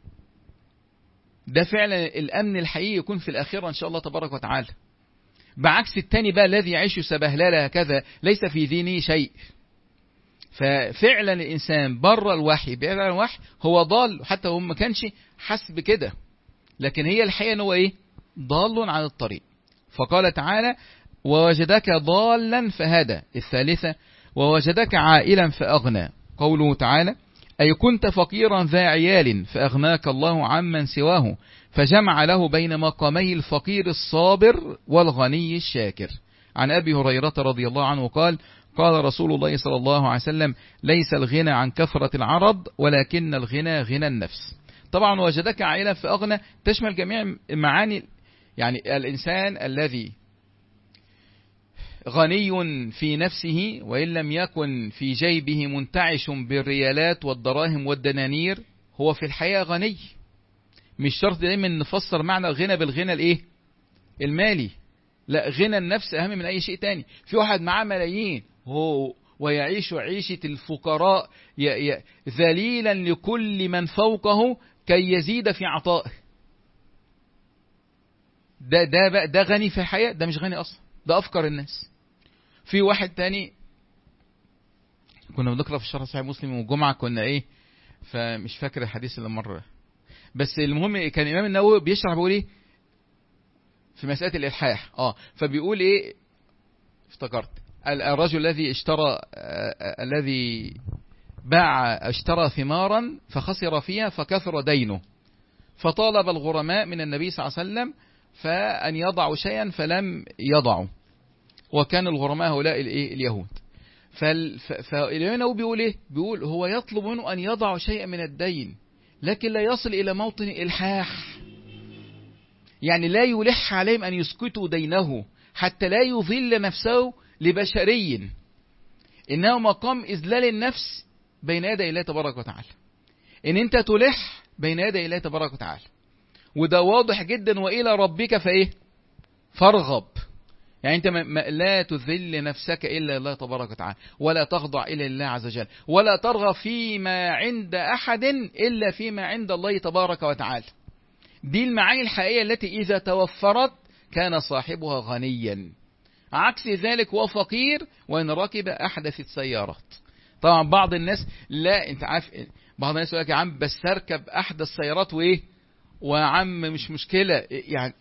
ده فعلا الأمن الحقيقي يكون في الآخرة إن شاء الله تبارك وتعالى. بعكس التاني بقى الذي يعيش سبهلله هكذا ليس في دينه شيء. ففعلا الإنسان بره الوحي بعيد عن الوحي هو ضال، حتى هو ما كانش حسب كده، لكن هي الحقيقة أنه إيه؟ ضال عن الطريق. فقال تعالى ووجدك ضالا فهدى. الثالثة ووجدك عائلا فأغنى. قوله تعالى أي كنت فقيرا ذا عيال فأغناك الله عمن سواه، فجمع له بين مقامي الفقير الصابر والغني الشاكر. عن أبي هريرة رضي الله عنه قال قال رسول الله صلى الله عليه وسلم ليس الغنى عن كثرة العرض ولكن الغنى غنى النفس. طبعا وجدك عائلا فأغنى تشمل جميع معاني، يعني الإنسان الذي غني في نفسه وإن لم يكن في جيبه منتعش بالريالات والدراهم والدنانير هو في الحياة غني. مش شرط دايما نفسر معنى الغنى بالغنى الايه المالي، لا، غنى النفس أهم من أي شيء تاني. في واحد معاه ملايين هو ويعيش عيشة الفقراء ذليلا لكل من فوقه كي يزيد في عطائه، ده ده بقى ده غني في الحياة؟ ده مش غني أصلا، ده أفقر الناس. في واحد تاني كنا بنقرأ في الشرح صحيح مسلم والجمعة كنا ايه، فمش فاكر الحديث اللي مرة، بس المهم كان الإمام النووي بيشرح بيقول ايه في مسألة الإلحاح. اه فبيقول ايه، افتكرت الرجل الذي اشترى آه الذي باع اشترى ثمارا فخسر فيها فكثر دينه، فطالب الغرماء من النبي صلى الله عليه وسلم فأن يضعوا شيئا فلم يضعوا، وكان الغرماء هؤلاء الايه اليهود. فالإمام النووي بيقول ايه، بيقول هو يطلب منه أن يضع شيئا من الدين لكن لا يصل إلى موطن الإلحاح، يعني لا يلح عليهم أن يسكتوا دينه حتى لا يذل نفسه لبشري، إنه مقام إذلال النفس بين يدي الله تبارك وتعالى، إن أنت تلح بين يدي الله تبارك وتعالى، وده واضح جدا. وإلى ربك فإيه فارغب، يعني أنت لا تذل نفسك إلا الله تبارك وتعالى، ولا تخضع إلا الله عز وجل، ولا ترغب فيما عند أحد إلا فيما عند الله تبارك وتعالى. دي المعاني الحقيقية التي إذا توفرت كان صاحبها غنيا. عكس ذلك وفقير وإن ركب أحدث السيارات. طبعا بعض الناس لا، أنت عارف بعض الناس يقول لك يا عم بس تركب أحدث السيارات وإيه ويا عم مش مشكلة يعني،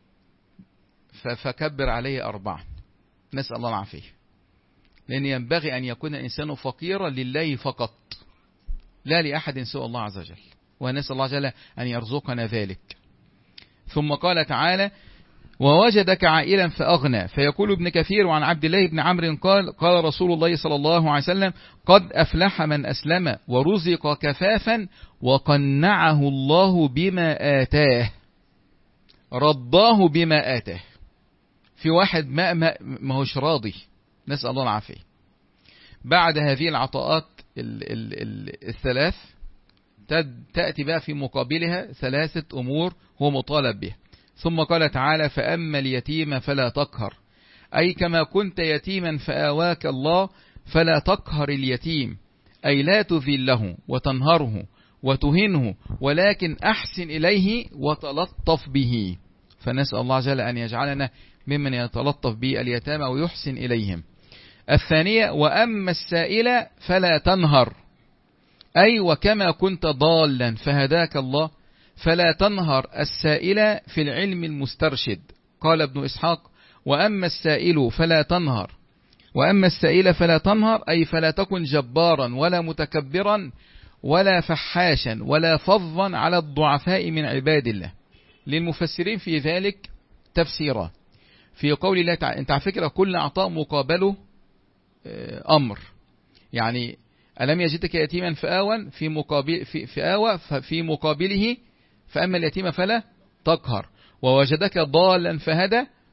فكبر عليه أربعا، نسأل الله العافية. لأن ينبغي أن يكون الإنسان فقيرا لله فقط لا لأحد سوى الله عز وجل، ونسأل الله جل أن يرزقنا ذلك. ثم قال تعالى ووجدك عائلا فأغنى. فيقول ابن كثير وعن عبد الله بن عمرو قال قال رسول الله صلى الله عليه وسلم قد أفلح من أسلم ورزق كفافا وقنعه الله بما آتاه رضاه بما آتاه. في واحد ما, ما, ما هوش راضي، نسأل الله العافية. بعد هذه العطاءات ال ال ال الثلاث تأتي بقى في مقابلها ثلاثة أمور هو مطالب بها. ثم قال تعالى فأما اليتيم فلا تقهر، أي كما كنت يتيما فآواك الله فلا تقهر اليتيم، أي لا تذله وتنهره وتهنه، ولكن أحسن إليه وتلطف به. فنسأل الله جل أن يجعلنا ممن يتلطف به اليتامى ويحسن إليهم. الثانية وأما السائل فلا تنهر، أي وكما كنت ضالا فهداك الله فلا تنهر السائل في العلم المسترشد. قال ابن إسحاق وأما السائل فلا تنهر، وأما السائل فلا تنهر أي فلا تكن جبارا ولا متكبرا ولا فحاشا ولا فظا على الضعفاء من عباد الله. للمفسرين في ذلك تفسيرات. في قول الله تعالى انت على فكرة كل عطاء مقابله أمر، يعني ألم يجدك يتيما فآوى في مقابل في في آوى في مقابله فأما اليتيم فلا تقهر، ووجدك ضالا فهدى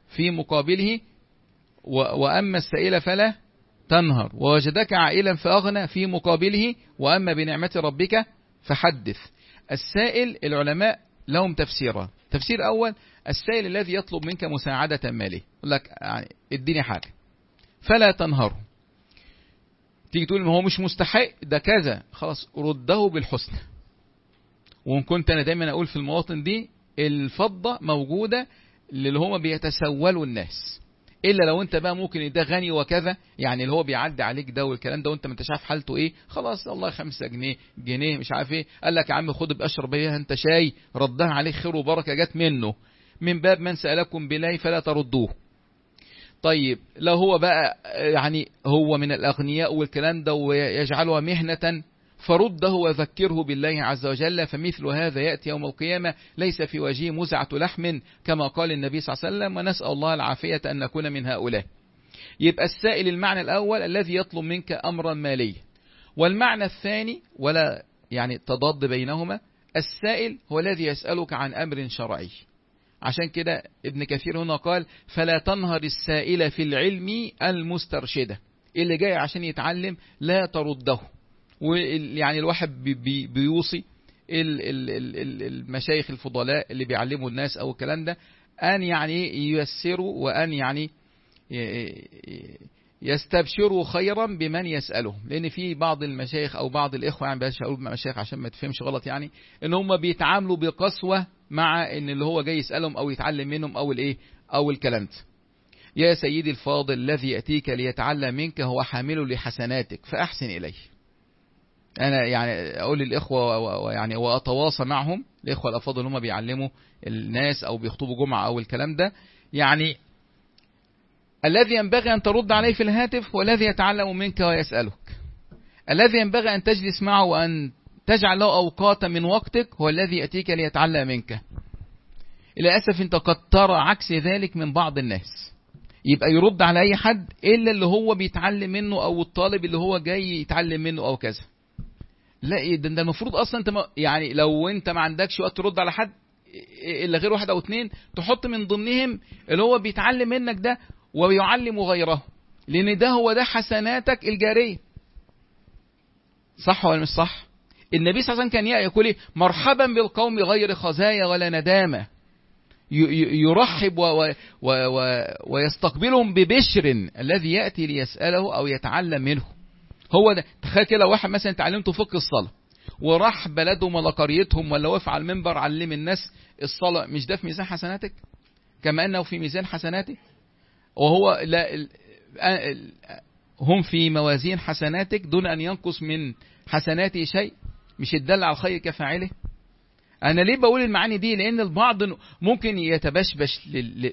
في مقابله وأما السائل فلا تنهر، ووجدك عائلا فأغنى في مقابله وأما بنعمة ربك فحدث. السائل العلماء لهم تفسيرا. تفسير أول: السائل الذي يطلب منك مساعدة مالية، يقول لك يعني اديني حاجة، فلا تنهره. تيجي تقول ما هو مش مستحق ده كذا، خلاص رده بالحسنى. وإن كنت أنا دايما أقول في المواطن دي الفضة موجودة اللي هم بيتسولوا الناس، إلا لو أنت بقى ممكن ده غني وكذا، يعني اللي هو بيعدي عليك ده والكلام ده وأنت ما انتش عارف حالته إيه، خلاص الله خمسة جنيه جنيه مش عارف إيه، قال لك يا عم خد بأشرب بيها أنت شاي، ردها عليك خير وبركة جت منه، من باب من سألكم بالله فلا تردوه. طيب لو هو بقى يعني هو من الأغنياء والكلام ده ويجعلها مهنة، فرده وذكره بالله عز وجل، فمثل هذا يأتي يوم القيامة ليس في وجهه مزعة لحم كما قال النبي صلى الله عليه وسلم، ونسأل الله العافية أن نكون من هؤلاء. يبقى السائل المعنى الأول الذي يطلب منك أمرا ماليا. والمعنى الثاني ولا يعني تضاد بينهما، السائل هو الذي يسألك عن أمر شرعي. عشان كده ابن كثير هنا قال فلا تنهر السائل في العلم المسترشدة، اللي جاي عشان يتعلم لا ترده. ويعني الواحد بي بي بيوصي المشايخ الفضلاء اللي بيعلموا الناس أو الكلام ده أن يعني ييسروا وأن يعني يستبشروا خيرا بمن يسألهم، لأن في بعض المشايخ أو بعض الإخوة يعني بلاش أقول مشايخ عشان ما تفهمش غلط، يعني إن هم بيتعاملوا بقسوة مع إن اللي هو جاي يسألهم أو يتعلم منهم أو الإيه أو الكلام ده. يا سيدي الفاضل الذي يأتيك ليتعلم منك هو حامل لحسناتك فأحسن إليه. أنا يعني أقول للإخوة ويعني وأتواصى معهم الإخوة الأفاضل هم بيعلموا الناس أو بيخطبوا جمعة أو الكلام ده، يعني الذي ينبغي أن ترد عليه في الهاتف هو الذي يتعلم منك ويسألك. الذي ينبغي أن تجلس معه وأن تجعل له أوقاتا من وقتك هو الذي يأتيك ليتعلم منك. للأسف أنت قد ترى عكس ذلك من بعض الناس، يبقى يرد على أي حد إلا اللي هو بيتعلم منه أو الطالب اللي هو جاي يتعلم منه أو كذا. لا ده, ده المفروض أصلا أنت يعني لو أنت ما عندكش وقت ترد على حد إلا غير واحد أو اتنين تحط من ضمنهم اللي هو بيتعلم منك ده ويعلم غيره، لأن ده هو ده حسناتك الجارية. صح ولا مش صح؟ النبي صلى الله عليه وسلم كان يقول مرحبا بالقوم غير خزايا ولا ندامة، يرحب و و و ويستقبلهم ببشر الذي يأتي ليسأله أو يتعلم منه. هو ده. تخيل كده لو واحد مثلا تعلمته فقه الصلاة وراح بلدهم ولا قريتهم ولا وقف على المنبر علم الناس الصلاة، مش ده في ميزان حسناتك كما أنه في ميزان حسناتك؟ وهو لا هم في موازين حسناتك دون أن ينقص من حسناته شيء، مش الدل على الخير كفاعله. أنا ليه بقول المعاني دي؟ لأن البعض ممكن يتبشبش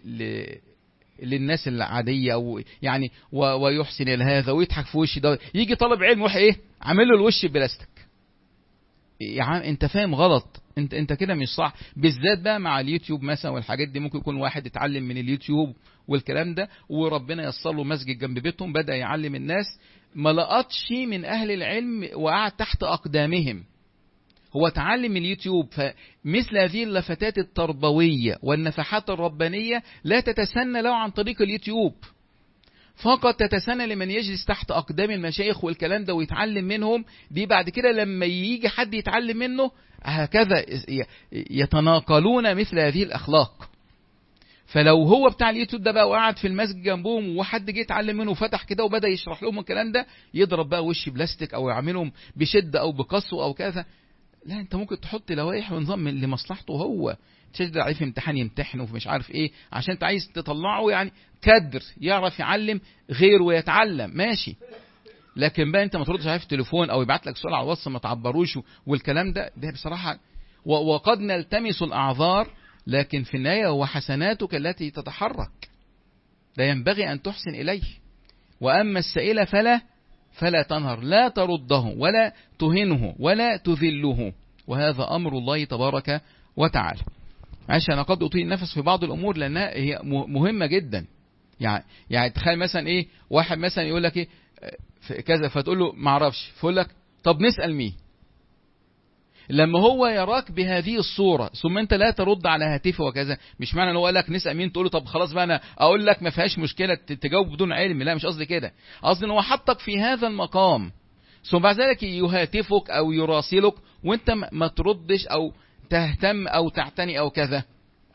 للناس العادية ويعني ويحسن هذا ويضحك في وش ده، يجي طالب علم وح إيه عامل له الوش بلاستيك. يا عم أنت فاهم غلط، أنت أنت كده مش صح. بالذات بقى مع اليوتيوب مثلا والحاجات دي، ممكن يكون واحد اتعلم من اليوتيوب والكلام ده وربنا ييسر له مسجد جنب بيتهم بدأ يعلم الناس، ما لقطش من أهل العلم وقعد تحت أقدامهم، هو تعلم اليوتيوب. فمثل هذه اللفتات التربوية والنفحات الربانية لا تتسنى له عن طريق اليوتيوب فقط، تتسنى لمن يجلس تحت أقدام المشايخ والكلام ده ويتعلم منهم. دي بعد كده لما يجي حد يتعلم منه هكذا يتناقلون مثل هذه الأخلاق. فلو هو بتاع اليوتيوب ده بقى وقعد في المسجد جنبهم وحد جه يتعلم منه وفتح كده وبدأ يشرح لهم الكلام ده، يضرب بقى وش بلاستيك أو يعملهم بشدة أو بقسوة أو كذا. لا، انت ممكن تحط لوائح ونظام لمصلحته هو، تشد عليه في امتحان يمتحنه ومش عارف ايه عشان انت عايز تطلعه يعني كدر يعرف يعلم غير ويتعلم، ماشي. لكن بقى انت ما تردش عليه في التليفون او يبعت لك سؤال على الواتس ما تعبروش والكلام ده ده بصراحة. وقد نلتمس الاعذار، لكن في النهاية هو حسناتك التي تتحرك، ده ينبغي ان تحسن اليه. واما السائل فلا فلا تنهر، لا ترده ولا تهنه ولا تذله، وهذا أمر الله تبارك وتعالى. عشان أنا قد أطيل النفس في بعض الأمور لأنها هي مهمة جدا. يعني يعني تخيل مثلا إيه واحد مثلا يقول لك إيه كذا فتقول له ما اعرفش، فيقول لك طب نسأل مين؟ لما هو يراك بهذه الصورة ثم انت لا ترد على هاتفه وكذا، مش معنى ان هو قال لك نسأل مين تقول له طب خلاص بقى انا اقول لك ما فيهاش مشكلة تجاوب بدون علم، لا مش قصدي كده، قصدي ان هو حطك في هذا المقام ثم بعد ذلك يهاتفك او يراسلك وانت ما تردش او تهتم او تعتني او كذا،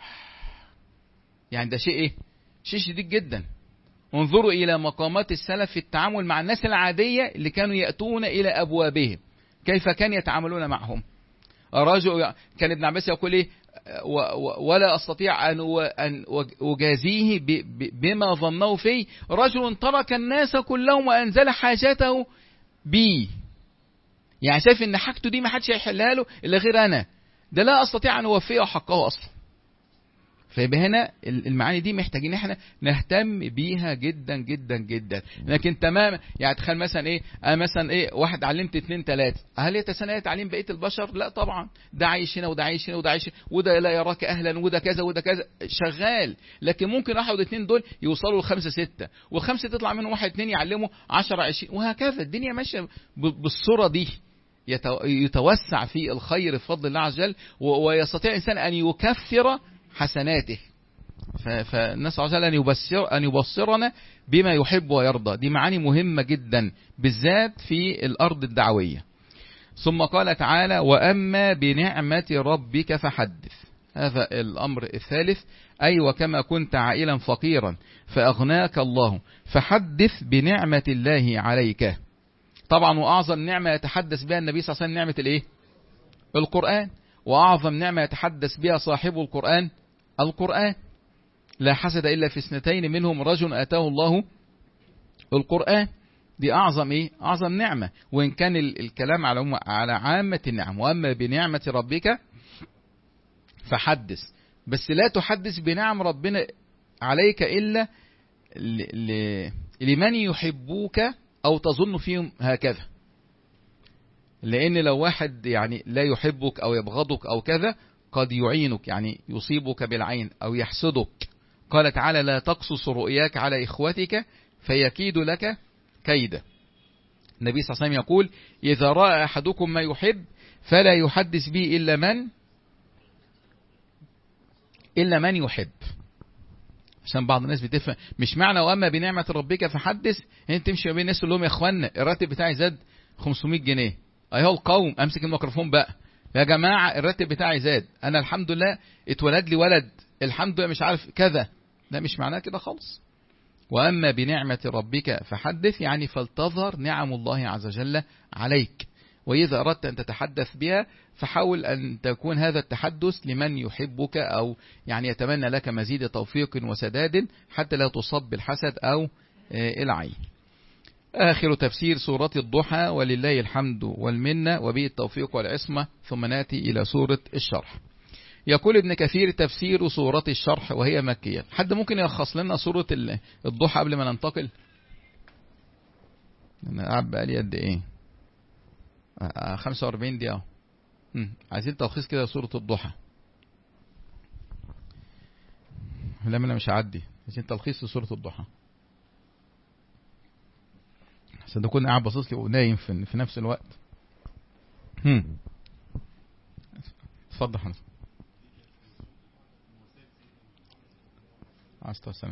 يعني ده شيء ايه؟ شيء شديد جدا. انظروا الى مقامات السلف في التعامل مع الناس العادية اللي كانوا يأتون الى ابوابهم، كيف كان يتعاملون معهم. رجل كان ابن عباس يقول ايه؟ ولا استطيع ان اجازيه بما ظنه فيه، رجل ترك الناس كلهم وانزل حاجته بي، يعني شايف ان حاجته دي ما حدش هيحلها له الا غير انا، ده لا استطيع ان اوفيه حقه اصلا. فيبقى هنا المعاني دي محتاجين احنا نهتم بيها جدا جدا جدا. لكن تمام يعني تخيل مثلا ايه، انا مثلا ايه واحد علمت اتنين تلاته، هل يتسنى تعليم بقيه البشر؟ لا طبعا، ده عايش هنا وده عايش هنا وده عايش هنا وده لا يراك اهلا وده كذا وده كذا شغال، لكن ممكن واحد واثنين دول يوصلوا لخمسه سته، والخمسه تطلع منهم واحد اثنين يعلموا عشرة عشرين وهكذا. الدنيا ماشيه بالصوره دي، يتوسع في الخير بفضل الله عز وجل، ويستطيع الانسان ان يكثر حسناته. فالناس عز وجل أن يبصر أن يبصرنا بما يحب ويرضى. دي معاني مهمة جدا بالذات في الأرض الدعوية. ثم قال تعالى وأما بنعمة ربك فحدث. هذا الأمر الثالث، أي وكما كنت عائلا فقيرا فأغناك الله فحدث بنعمة الله عليك. طبعا وأعظم نعمة يتحدث بها النبي صلى الله عليه وسلم نعمة الإيه؟ القرآن. وأعظم نعمة يتحدث بها صاحب القرآن القرآن. لا حسد إلا في اثنتين منهم رجل آتاه الله القرآن. دي أعظم إيه؟ أعظم نعمة، وإن كان الكلام على على عامة النعم. وأما بنعمة ربك فحدث، بس لا تحدث بنعم ربنا عليك إلا لمن يحبوك أو تظن فيهم هكذا. لأن لو واحد يعني لا يحبك أو يبغضك أو كذا قد يعينك، يعني يصيبك بالعين أو يحسدك. قال تعالى لا تقصص رؤياك على إخوتك فيكيد لك كيدا. النبي صلى الله عليه وسلم يقول إذا رأى أحدكم ما يحب فلا يحدث به إلا من إلا من يحب. عشان بعض الناس بتفهم مش معنى وأما بنعمة ربك فحدث انت تمشي ما بين الناس اللي هم يا اخوانا الراتب بتاعي زاد خمسمائة جنيه، ايها القوم امسك الميكروفون بقى يا جماعة الراتب بتاعي زاد، انا الحمد لله اتولد لي ولد، الحمد لله مش عارف كذا. ده مش معناه كده خالص. وأما بنعمة ربك فحدث يعني فلتظهر نعم الله عز وجل عليك، وإذا أردت أن تتحدث بها فحاول أن تكون هذا التحدث لمن يحبك أو يعني يتمنى لك مزيد توفيق وسداد حتى لا تصاب بالحسد أو العين. آخر تفسير سورة الضحى ولله الحمد والمنة وبه التوفيق والعصمة. ثم نأتي إلى سورة الشرح. يقول ابن كثير تفسير سورة الشرح وهي مكية. حد ممكن يلخص لنا سورة الضحى قبل ما ننتقل؟ أنا قاعد بقالي قد إيه؟ خمسة وأربعين دقيقة. عايزين تلخيص كده سورة الضحى. لا أنا مش هعدي. عايزين تلخيص لسورة الضحى. عشان ده كنا قاعد باصص لي ونايم في, في نفس الوقت. هم. اتفضل حنف. عشرة سنة.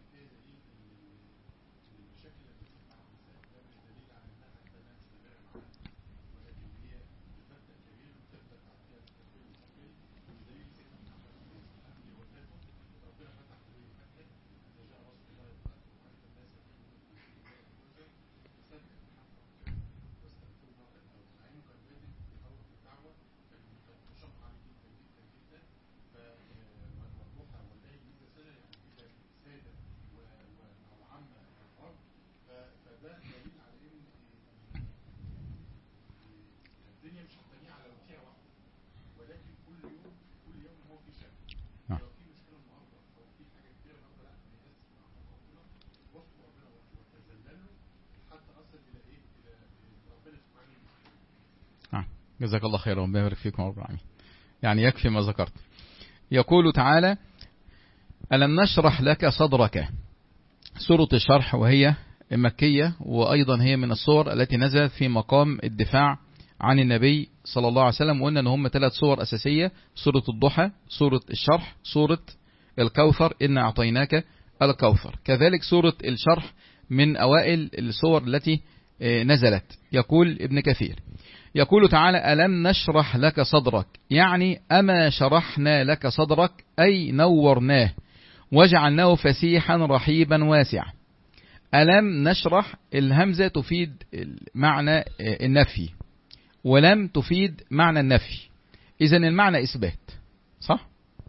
جزاك الله خيرا وبارك فيكم رب العالمين. يعني يكفي ما ذكرت. يقول تعالى ألم نشرح لك صدرك. سورة الشرح وهي مكية، وأيضا هي من الصور التي نزلت في مقام الدفاع عن النبي صلى الله عليه وسلم، وقلنا ان هم ثلاث صور أساسية: سورة الضحى، سورة الشرح، سورة الكوثر، إن أعطيناك الكوثر. كذلك سورة الشرح من أوائل السور التي نزلت. يقول ابن كثير، يقول تعالى: ألم نشرح لك صدرك، يعني أما شرحنا لك صدرك، أي نورناه وجعلناه فسيحا رحيبا واسعا. ألم نشرح، الهمزة تفيد معنى النفي، ولم تفيد معنى النفي، إذن المعنى إثبات، صح؟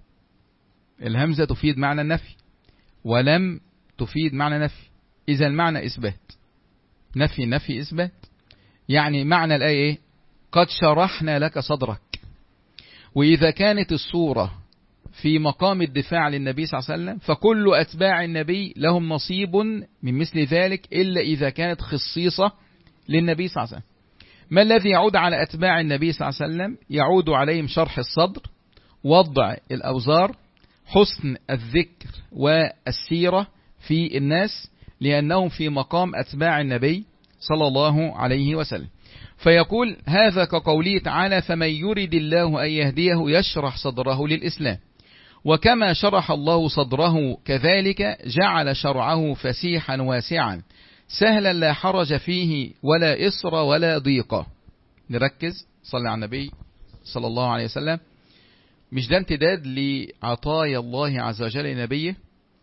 الهمزة تفيد معنى النفي، ولم تفيد معنى نفي، إذن المعنى إثبات. نفي نفي إثبات، يعني معنى الآية إيه؟ قد شرحنا لك صدرك. وإذا كانت الصورة في مقام الدفاع للنبي صلى الله عليه وسلم، فكل أتباع النبي لهم نصيب من مثل ذلك، إلا إذا كانت خصيصة للنبي صلى الله عليه وسلم. ما الذي يعود على أتباع النبي صلى الله عليه وسلم؟ يعود عليهم شرح الصدر، وضع الأوزار، حسن الذكر والسيرة في الناس، لأنهم في مقام أتباع النبي صلى الله عليه وسلم. فيقول: هذا كقوله تعالى: فمن يرد الله أن يهديه يشرح صدره للإسلام. وكما شرح الله صدره كذلك جعل شرعه فسيحا واسعا سهلا لا حرج فيه ولا إسر ولا ضيقة. نركز، صلى على النبي صلى الله عليه وسلم. مش ده امتداد لعطايا الله عز وجل لنبيه؟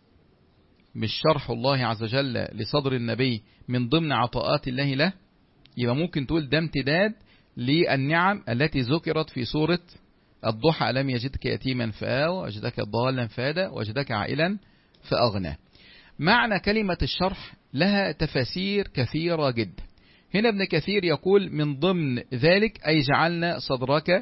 مش شرح الله عز وجل لصدر النبي من ضمن عطاءات الله له؟ يبقى ممكن تقول ده امتداد للنعم التي ذكرت في سورة الضحى: ألم يجدك يتيما فآوى، وجدك ضالا فهدى، وجدك عائلا فأغنى. معنى كلمة الشرح لها تفاسير كثيرة جدا. هنا ابن كثير يقول: من ضمن ذلك أي جعلنا صدرك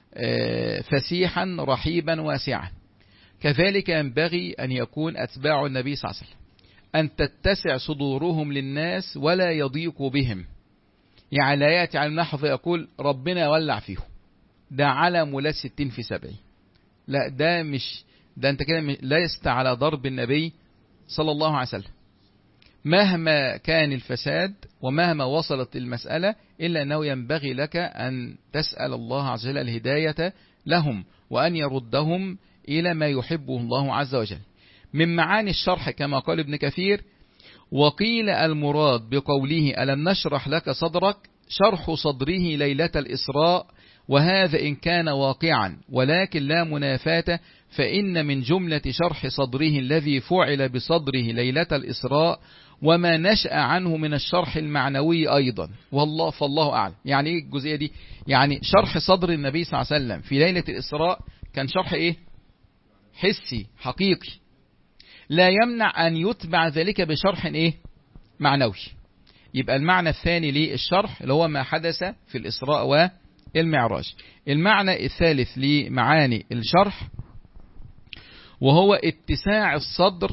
فسيحا رحيبا واسعا. كذلك ينبغي أن يكون أتباع النبي صلى الله عليه وسلم أن تتسع صدورهم للناس ولا يضيق بهم. يعني لا يأتي على النحو يقول ربنا يولع فيهم، ده على مولاد ستين في سبعين. لا، ده مش ده، انت كده لست على ضرب النبي صلى الله عليه وسلم. مهما كان الفساد ومهما وصلت المسألة، إلا أنه ينبغي لك أن تسأل الله عز وجل الهداية لهم، وأن يردهم إلى ما يحبه الله عز وجل. من معاني الشرح كما قال ابن كثير: وقيل المراد بقوله ألم نشرح لك صدرك شرح صدره ليلة الإسراء، وهذا إن كان واقعا، ولكن لا منافاة، فإن من جملة شرح صدره الذي فعل بصدره ليلة الإسراء وما نشأ عنه من الشرح المعنوي أيضا، والله فالله أعلم. يعني إيه الجزئية دي؟ يعني شرح صدر النبي صلى الله عليه وسلم في ليلة الإسراء كان شرح إيه؟ حسي حقيقي، لا يمنع أن يتبع ذلك بشرح إيه؟ معنوي. يبقى المعنى الثاني للشرح اللي هو ما حدث في الإسراء والمعراج. المعنى الثالث لمعاني الشرح وهو اتساع الصدر،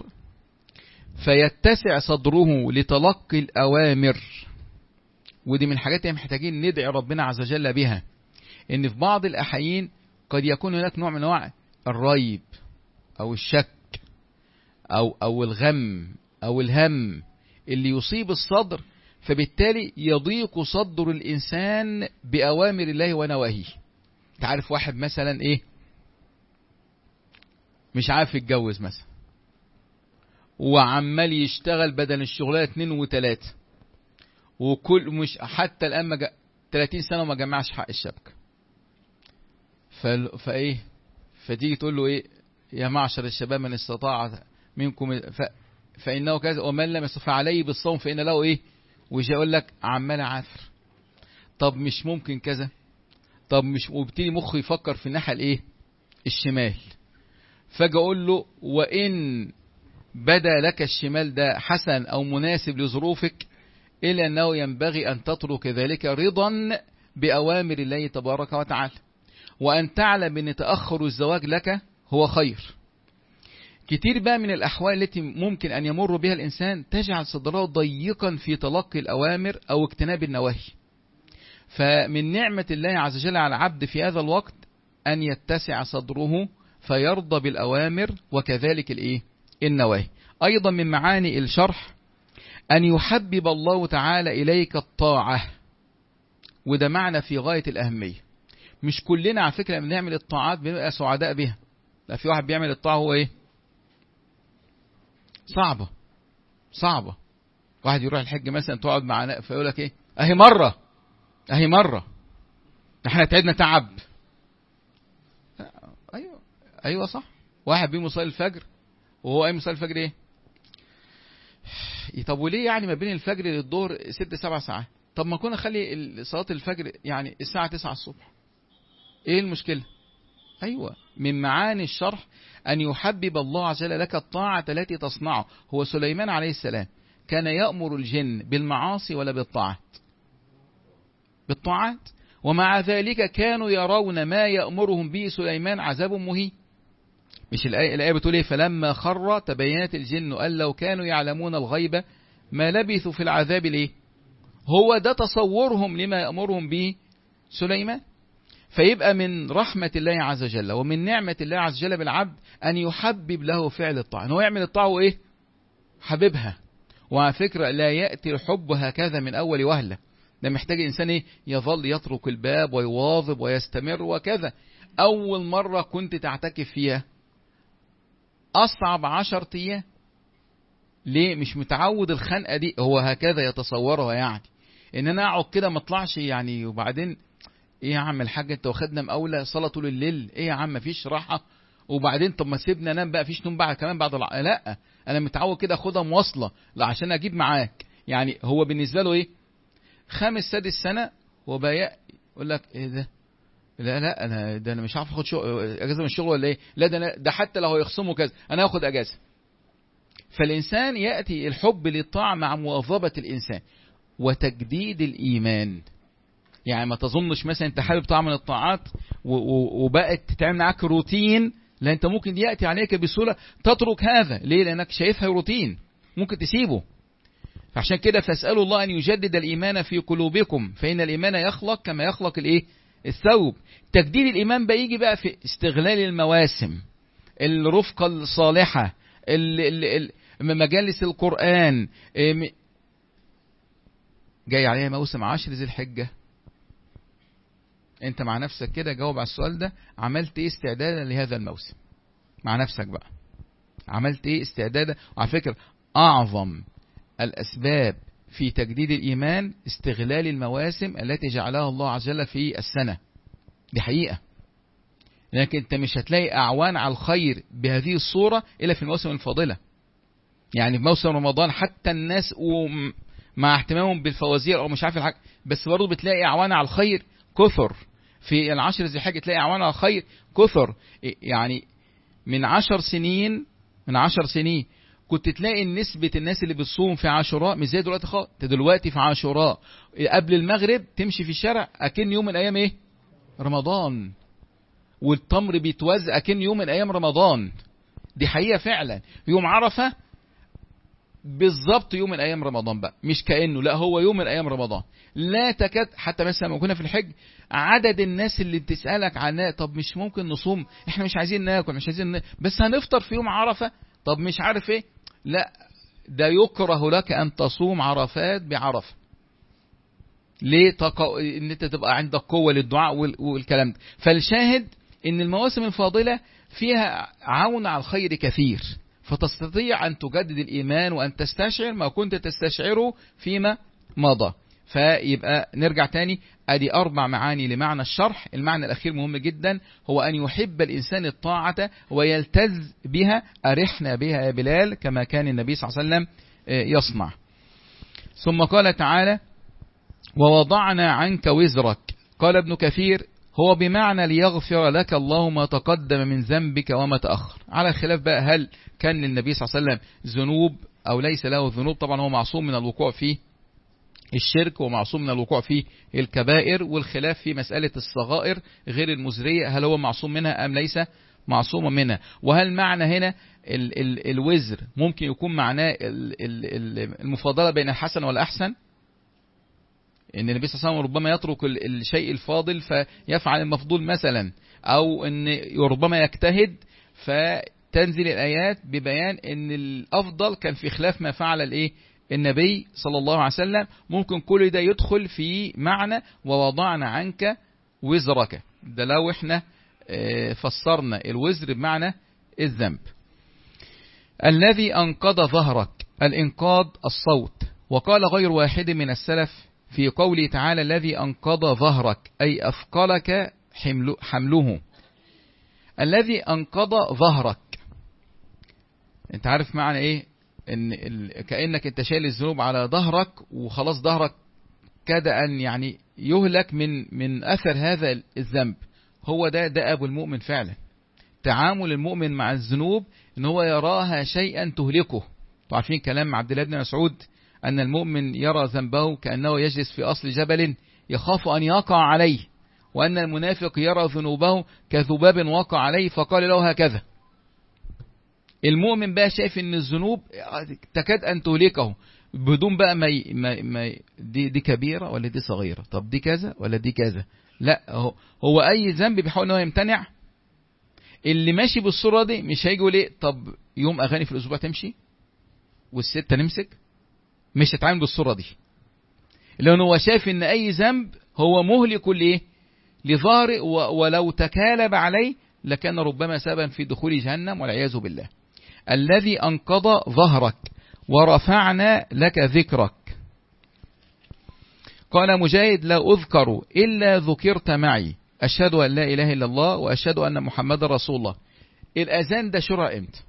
فيتسع صدره لتلقي الأوامر. ودي من الحاجات اللي محتاجين ندعي ربنا عز وجل بها، إن في بعض الأحيان قد يكون هناك نوع من أنواع الريب أو الشك أو أو الغم أو الهم اللي يصيب الصدر، فبالتالي يضيق صدر الإنسان بأوامر الله ونواهيه. تعرف واحد مثلا إيه مش عارف يتجوز مثلا، وعمال يشتغل بدل الشغلانة اتنين وتلاتة، وكل مش حتى الآن مجا... تلاتين سنة وما جمعش حق الشبكة. ف... فإيه فتيجي تقول له إيه؟ يا معشر الشباب من استطاع منكم ف... فإنه كذا ومن لم يستطع عليه بالصوم فإن له إيه؟ ويجي يقول لك عمال عافر. طب مش ممكن كذا؟ طب مش، وبتدي مخه يفكر في الناحية الإيه؟ الشمال. فاجي أقول له: وإن بدا لك الشمال ده حسن أو مناسب لظروفك، إلا أنه ينبغي أن تترك ذلك رضا بأوامر الله تبارك وتعالى، وأن تعلم أن تأخر الزواج لك هو خير. كتير بقى من الأحوال التي ممكن أن يمر بها الإنسان تجعل صدره ضيقا في تلقي الأوامر أو اجتناب النواهي. فمن نعمة الله عز وجل على العبد في هذا الوقت أن يتسع صدره فيرضى بالأوامر وكذلك الإيه؟ النواهي. أيضا من معاني الشرح أن يحبب الله تعالى إليك الطاعة وده معنى في غاية الأهمية. مش كلنا على فكرة بنعمل الطاعات بنبقى سعداء بها، لا، في واحد بيعمل الطاعة هو ايه؟ صعبة صعبة. واحد يروح الحج مثلا تقعد معنا فيقول لك ايه؟ اهي مرة اهي مرة احنا تعبنا تعب. ايوه ايوه صح. واحد بيقوم يصلي الفجر وهو قايم يصلي الفجر ايه؟ طب وليه يعني ما بين الفجر للظهر ست سبع ساعات؟ طب ما كنا نخلي صلاة الفجر يعني الساعة تسعة الصبح، ايه المشكلة؟ ايوه، من معاني الشرح ان يحبب الله عز وجل لك الطاعة التي تصنعه. هو سليمان عليه السلام كان يأمر الجن بالمعاصي ولا بالطاعات؟ بالطاعات. ومع ذلك كانوا يرون ما يأمرهم به سليمان عذاب مهين. مش الآية, الآية بتقول ايه؟ فلما خر تبينت الجن أن لو كانوا يعلمون الغيب ما لبثوا في العذاب ليه. هو ده تصورهم لما يأمرهم به سليمان. فيبقى من رحمة الله عز وجل ومن نعمة الله عز وجل بالعبد أن يحبب له فعل الطاعة، أنه يعمل الطاعة وإيه؟ حبيبها. وعلى فكرة لا يأتي الحب هكذا من أول وهلة، ده محتاج إنسان إيه؟ يظل يترك الباب ويواظب ويستمر وكذا. أول مرة كنت تعتكف فيها أصعب عشر أيام، ليه؟ مش متعود الخنقة دي، هو هكذا يتصورها يعني إن أنا أقعد كده ما اطلعش يعني. وبعدين ايه يا عم الحاج انت واخدنا مقاولة صلاة طول الليل، ايه يا عم مفيش راحة؟ وبعدين طب ما سيبنا نام بقى، فيش نوم بعد كمان بعد الع... لا انا متعود كده اخدها مواصلة لا عشان اجيب معاك. يعني هو بالنسبة له ايه؟ خامس سادس سنة وبقى يقول لك ايه ده؟ لا لا انا ده انا مش عارف اخد شغل اجازة من الشغل ولا ايه؟ لا ده أنا ده حتى لو يخصموا كذا انا هاخد اجازة. فالانسان يأتي الحب للطاعة مع مواظبة الانسان وتجديد الايمان. يعني ما تظنش مثلا انت حابب تعمل الطاعات وبقت تتعمل معاك روتين، لا انت ممكن يأتي عليك بسهولة تترك هذا. ليه؟ لانك شايفها روتين ممكن تسيبه. فعشان كده فاسألوا الله ان يجدد الايمان في قلوبكم فإن الايمان يخلق كما يخلق الايه؟ الثوب. تجديد الايمان بقى يجي بقى في استغلال المواسم، الرفقة الصالحة، مجالس القرآن. جاي عليها موسم عشر ذي الحجة، انت مع نفسك كده جاوب على السؤال ده، عملت ايه استعدادا لهذا الموسم مع نفسك بقى؟ عملت ايه استعدادا؟ وعلى فكرة اعظم الاسباب في تجديد الايمان استغلال المواسم التي جعلها الله عز وجل في السنة. دي حقيقة. لكن انت مش هتلاقي اعوان على الخير بهذه الصورة الا في المواسم الفاضلة. يعني في موسم رمضان حتى الناس مع اهتمامهم بالفوازير او مش عارف الحاجة، بس برضه بتلاقي اعوان على الخير كثر. في العشر ذي الحجة تلاقي اعوان على الخير كثر. يعني من عشر سنين من عشر سنين كنت تلاقي نسبة الناس اللي بتصوم في عاشوراء مش زي دلوقتي خالص. دلوقتي في عاشوراء قبل المغرب تمشي في الشارع اكن يوم من ايام ايه؟ رمضان. والتمر بيتوزع اكن يوم من ايام رمضان. دي حقيقة فعلا. يوم عرفة بالظبط يوم من ايام رمضان بقى، مش كأنه، لا هو يوم من ايام رمضان. لا تكاد حتى مثلا لما كنا في الحج عدد الناس اللي بتسألك عنها، طب مش ممكن نصوم، احنا مش عايزين ناكل مش عايزين ن... بس هنفطر في يوم عرفة، طب مش عارف ايه. لا ده يكره لك ان تصوم عرفات بعرفة. ليه؟ تقو... ان انت تبقى عندك قوة للدعاء وال... والكلام ده. فالشاهد ان المواسم الفاضلة فيها عون على الخير كثير، فتستطيع أن تجدد الإيمان وأن تستشعر ما كنت تستشعره فيما مضى. فيبقى نرجع تاني، أدي أربع معاني لمعنى الشرح. المعنى الأخير مهم جدا، هو أن يحب الإنسان الطاعة ويلتز بها. أرحنا بها يا بلال كما كان النبي صلى الله عليه وسلم يصنع. ثم قال تعالى ووضعنا عنك وزرك. قال ابن كثير هو بمعنى ليغفر لك الله ما تقدم من ذنبك وما تأخر. على خلاف بقى هل كان للنبي صلى الله عليه وسلم ذنوب أو ليس له ذنوب. طبعا هو معصوم من الوقوع في الشرك ومعصوم من الوقوع في الكبائر، والخلاف في مسألة الصغائر غير المزرية هل هو معصوم منها أم ليس معصوم منها. وهل معنى هنا ال ال الوزر ممكن يكون معناه ال ال المفاضلة بين الحسن والأحسن، ان النبي صلى الله عليه وسلم ربما يترك الشيء الفاضل فيفعل المفضول مثلا، او ان ربما يجتهد فتنزل الايات ببيان ان الافضل كان في خلاف ما فعل الايه النبي صلى الله عليه وسلم، ممكن كل ده يدخل في معنى ووضعنا عنك وزرك. ده لو احنا فسرنا الوزر بمعنى الذنب. الذي أنقض ظهرك، الإنقاض الصوت. وقال غير واحد من السلف في قوله تعالى الذي أنقض ظهرك أي أثقلك حمله. الذي أنقض ظهرك، انت عارف معنى ايه؟ ان كأنك انت شايل الذنوب على ظهرك وخلاص ظهرك كاد ان يعني يهلك من من اثر هذا الذنب. هو ده ده ابو المؤمن فعلا. تعامل المؤمن مع الذنوب ان هو يراها شيئا تهلكه. عارفين كلام عبد الله بن مسعود ان المؤمن يرى ذنبه كأنه يجلس في اصل جبل يخاف ان يقع عليه، وان المنافق يرى ذنوبه كذباب وقع عليه فقال له هكذا. المؤمن بقى شايف ان الذنوب تكاد ان تهلكه بدون بقى ما, ي... ما... ما دي دي كبيرة ولا دي صغيرة، طب دي كذا ولا دي كذا. لا، هو, هو اي ذنب بيحاول ان هو يمتنع. اللي ماشي بالصورة دي مش هيجوا ليه طب يوم اغاني في الاسبوع تمشي والستة نمسك، مش هتعامل بالصورة دي، لان هو شايف ان اي ذنب هو مهلك ليه لظهره، ولو تكالب عليه لكان ربما سببا في دخول جهنم والعياذ بالله. الذي أنقض ظهرك ورفعنا لك ذكرك. قال مجاهد لا أذكر إلا ذكرت معي، أشهد أن لا إله إلا الله وأشهد أن محمد رسول الله. الأذان ده شرع إمتى؟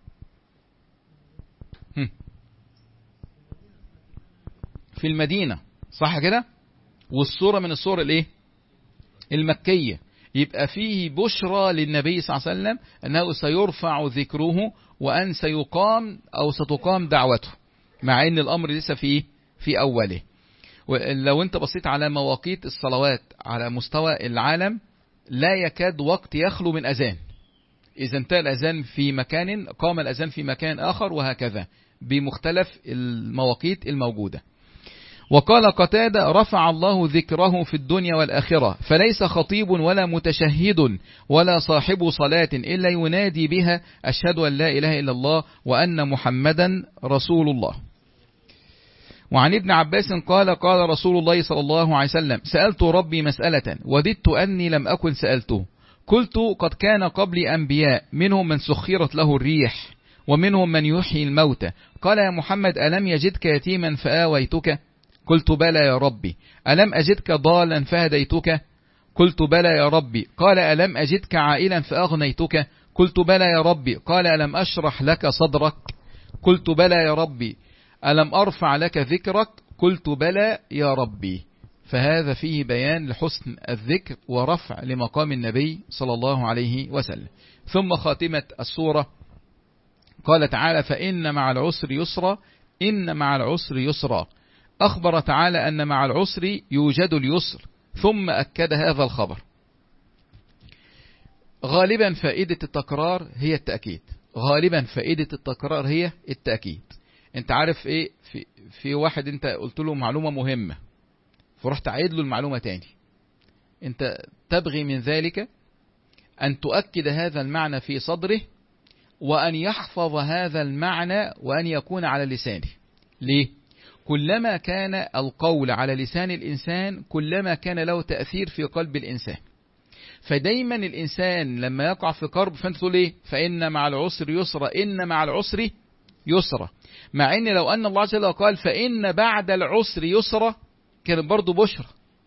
في المدينة، صح كده؟ والصورة من الصور الايه المكية، يبقى فيه بشرى للنبي صلى الله عليه وسلم أنه سيرفع ذكره وأن سيقام أو ستقام دعوته، مع أن الأمر لسه في في أوله. ولو أنت بصيت على مواقيت الصلوات على مستوى العالم لا يكاد وقت يخلو من أذان. إذا انتهى الأذان في مكان قام الأذان في مكان آخر، وهكذا بمختلف المواقيت الموجودة. وقال قتادة رفع الله ذكره في الدنيا والآخرة، فليس خطيب ولا متشهد ولا صاحب صلاة إلا ينادي بها أشهد أن لا إله إلا الله وأن محمدا رسول الله. وعن ابن عباس قال قال رسول الله صلى الله عليه وسلم سألت ربي مسألة وددت أني لم أكن سألته، قلت قد كان قبلي أنبياء منهم من سخرت له الريح ومنهم من يحيي الموتى، قال يا محمد ألم يجدك يتيما فآويتك؟ قلت بلى يا ربي. ألم أجدك ضالا فهديتك؟ قلت بلى يا ربي. قال ألم أجدك عائلا فأغنيتك؟ قلت بلى يا ربي. قال ألم أشرح لك صدرك؟ قلت بلى يا ربي. ألم أرفع لك ذكرك؟ قلت بلى يا ربي. فهذا فيه بيان لحسن الذكر ورفع لمقام النبي صلى الله عليه وسلم. ثم خاتمة السورة قال تعالى فإن مع العسر يسرا، إن مع العسر يسرا. أخبر تعالى أن مع العسر يوجد اليسر، ثم أكد هذا الخبر. غالبا فائدة التكرار هي التأكيد، غالبا فائدة التكرار هي التأكيد. انت عارف ايه، في, في واحد انت قلت له معلومة مهمة فرحت عيد له المعلومة تاني، انت تبغي من ذلك أن تؤكد هذا المعنى في صدره وأن يحفظ هذا المعنى وأن يكون على لسانه. ليه؟ كلما كان القول على لسان الإنسان كلما كان له تأثير في قلب الإنسان. فدايما الإنسان لما يقع في كرب فانت تقول ايه؟ فإن مع العسر يسرا، إن مع العسر يسرا. مع ان لو أن الله جل قال فإن بعد العسر يسرا كان برضو بشرى،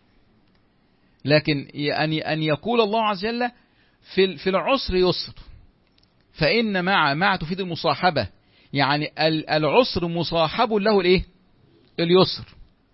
لكن أن يقول الله عز وجل في في العسر يسر، فإن مع مع تفيد المصاحبة، يعني العسر مصاحب له الايه؟ اليسر.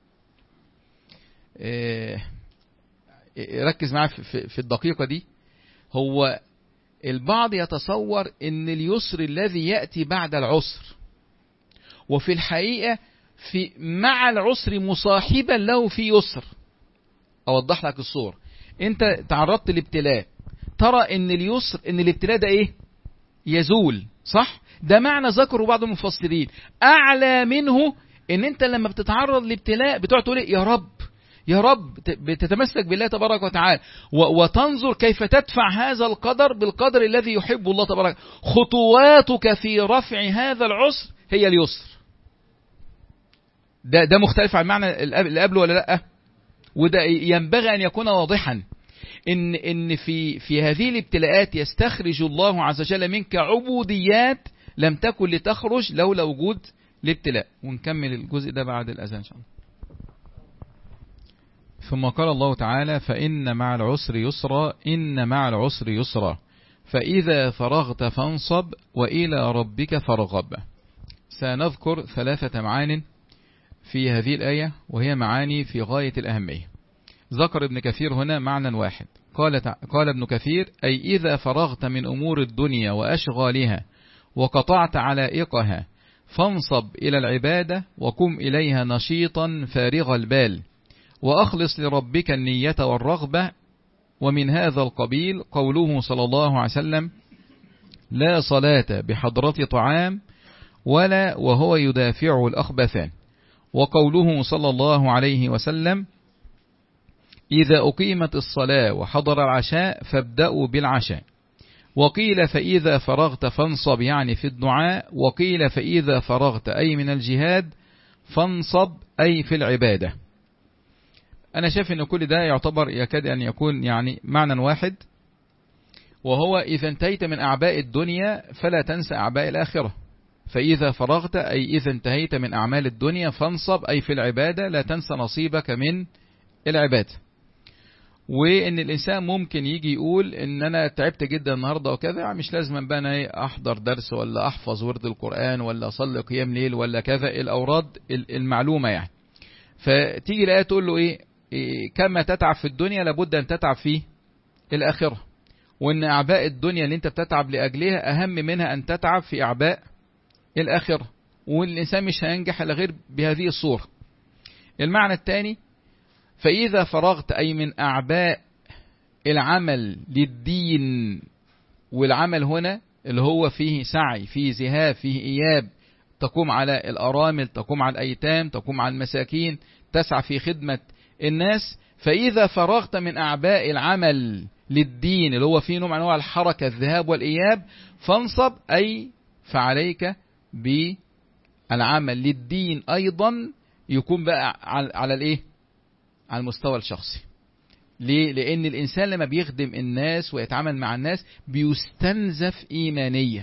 إيه ركز معي في, في الدقيقة دي. هو البعض يتصور ان اليسر الذي يأتي بعد العسر، وفي الحقيقة في مع العسر مصاحبا له في يسر. اوضح لك الصور. انت تعرضت لابتلاء، ترى ان اليسر ان الابتلاء ده ايه؟ يزول، صح؟ ده معنى ذكره بعض المفسرين. اعلى منه ان انت لما بتتعرض لابتلاء بتقعد تقول يا رب يا رب، بتتمسك بالله تبارك وتعالى وتنظر كيف تدفع هذا القدر بالقدر الذي يحب الله تبارك. خطواتك في رفع هذا العسر هي اليسر. ده ده مختلف عن المعنى اللي قبله ولا لا؟ وده ينبغي أن يكون واضحا، إن إن في في هذه الابتلاءات يستخرج الله عز وجل منك عبوديات لم تكن لتخرج لولا وجود الابتلاء. ونكمل الجزء ده بعد الأذان إن شاء الله. ثم قال الله تعالى: فإن مع العسر يسرا إن مع العسر يسرا فإذا فرغت فانصب وإلى ربك فارغب. سنذكر ثلاثة معان في هذه الآية، وهي معاني في غاية الأهمية. ذكر ابن كثير هنا معنى واحد، قال قال ابن كثير: أي إذا فرغت من أمور الدنيا وأشغالها وقطعت علائقها فانصب إلى العبادة وقم إليها نشيطا فارغ البال، وأخلص لربك النية والرغبة. ومن هذا القبيل قوله صلى الله عليه وسلم: لا صلاة بحضرة طعام ولا وهو يدافع الأخبثان. وقوله صلى الله عليه وسلم: إذا أقيمت الصلاة وحضر العشاء فابدأوا بالعشاء. وقيل فإذا فرغت فانصب يعني في الدعاء، وقيل فإذا فرغت أي من الجهاد فانصب أي في العبادة. أنا شايف أن كل ده يعتبر يكاد أن يكون يعني معنى واحد، وهو إذا انتهيت من أعباء الدنيا فلا تنسى أعباء الآخرة. فإذا فرغت أي إذا انتهيت من أعمال الدنيا فانصب أي في العبادة، لا تنسى نصيبك من العبادة. وإن الإنسان ممكن يجي يقول إن أنا تعبت جدا النهاردة وكذا، مش لازم بقى أنا أحضر درس ولا أحفظ ورد القرآن ولا أصلي قيام ليل ولا كذا، الأوراد المعلومة يعني. فتيجي الآية تقول له إيه؟ إيه كما تتعب في الدنيا لابد أن تتعب في الآخرة، وإن أعباء الدنيا اللي أنت بتتعب لأجلها أهم منها أن تتعب في أعباء الآخرة، والإنسان مش هينجح إلا غير بهذه الصورة. المعنى الثاني: فإذا فرغت أي من أعباء العمل للدين، والعمل هنا اللي هو فيه سعي، فيه ذهاب، فيه إياب، تقوم على الأرامل، تقوم على الأيتام، تقوم على المساكين، تسعى في خدمة الناس. فإذا فرغت من أعباء العمل للدين اللي هو فيه نوع من أنواع الحركة، الذهاب والإياب، فانصب أي فعليك بالعمل للدين أيضا، يكون بقى على الإيه؟ على المستوى الشخصي. ليه؟ لأن الإنسان لما بيخدم الناس ويتعامل مع الناس بيستنزف إيمانيا.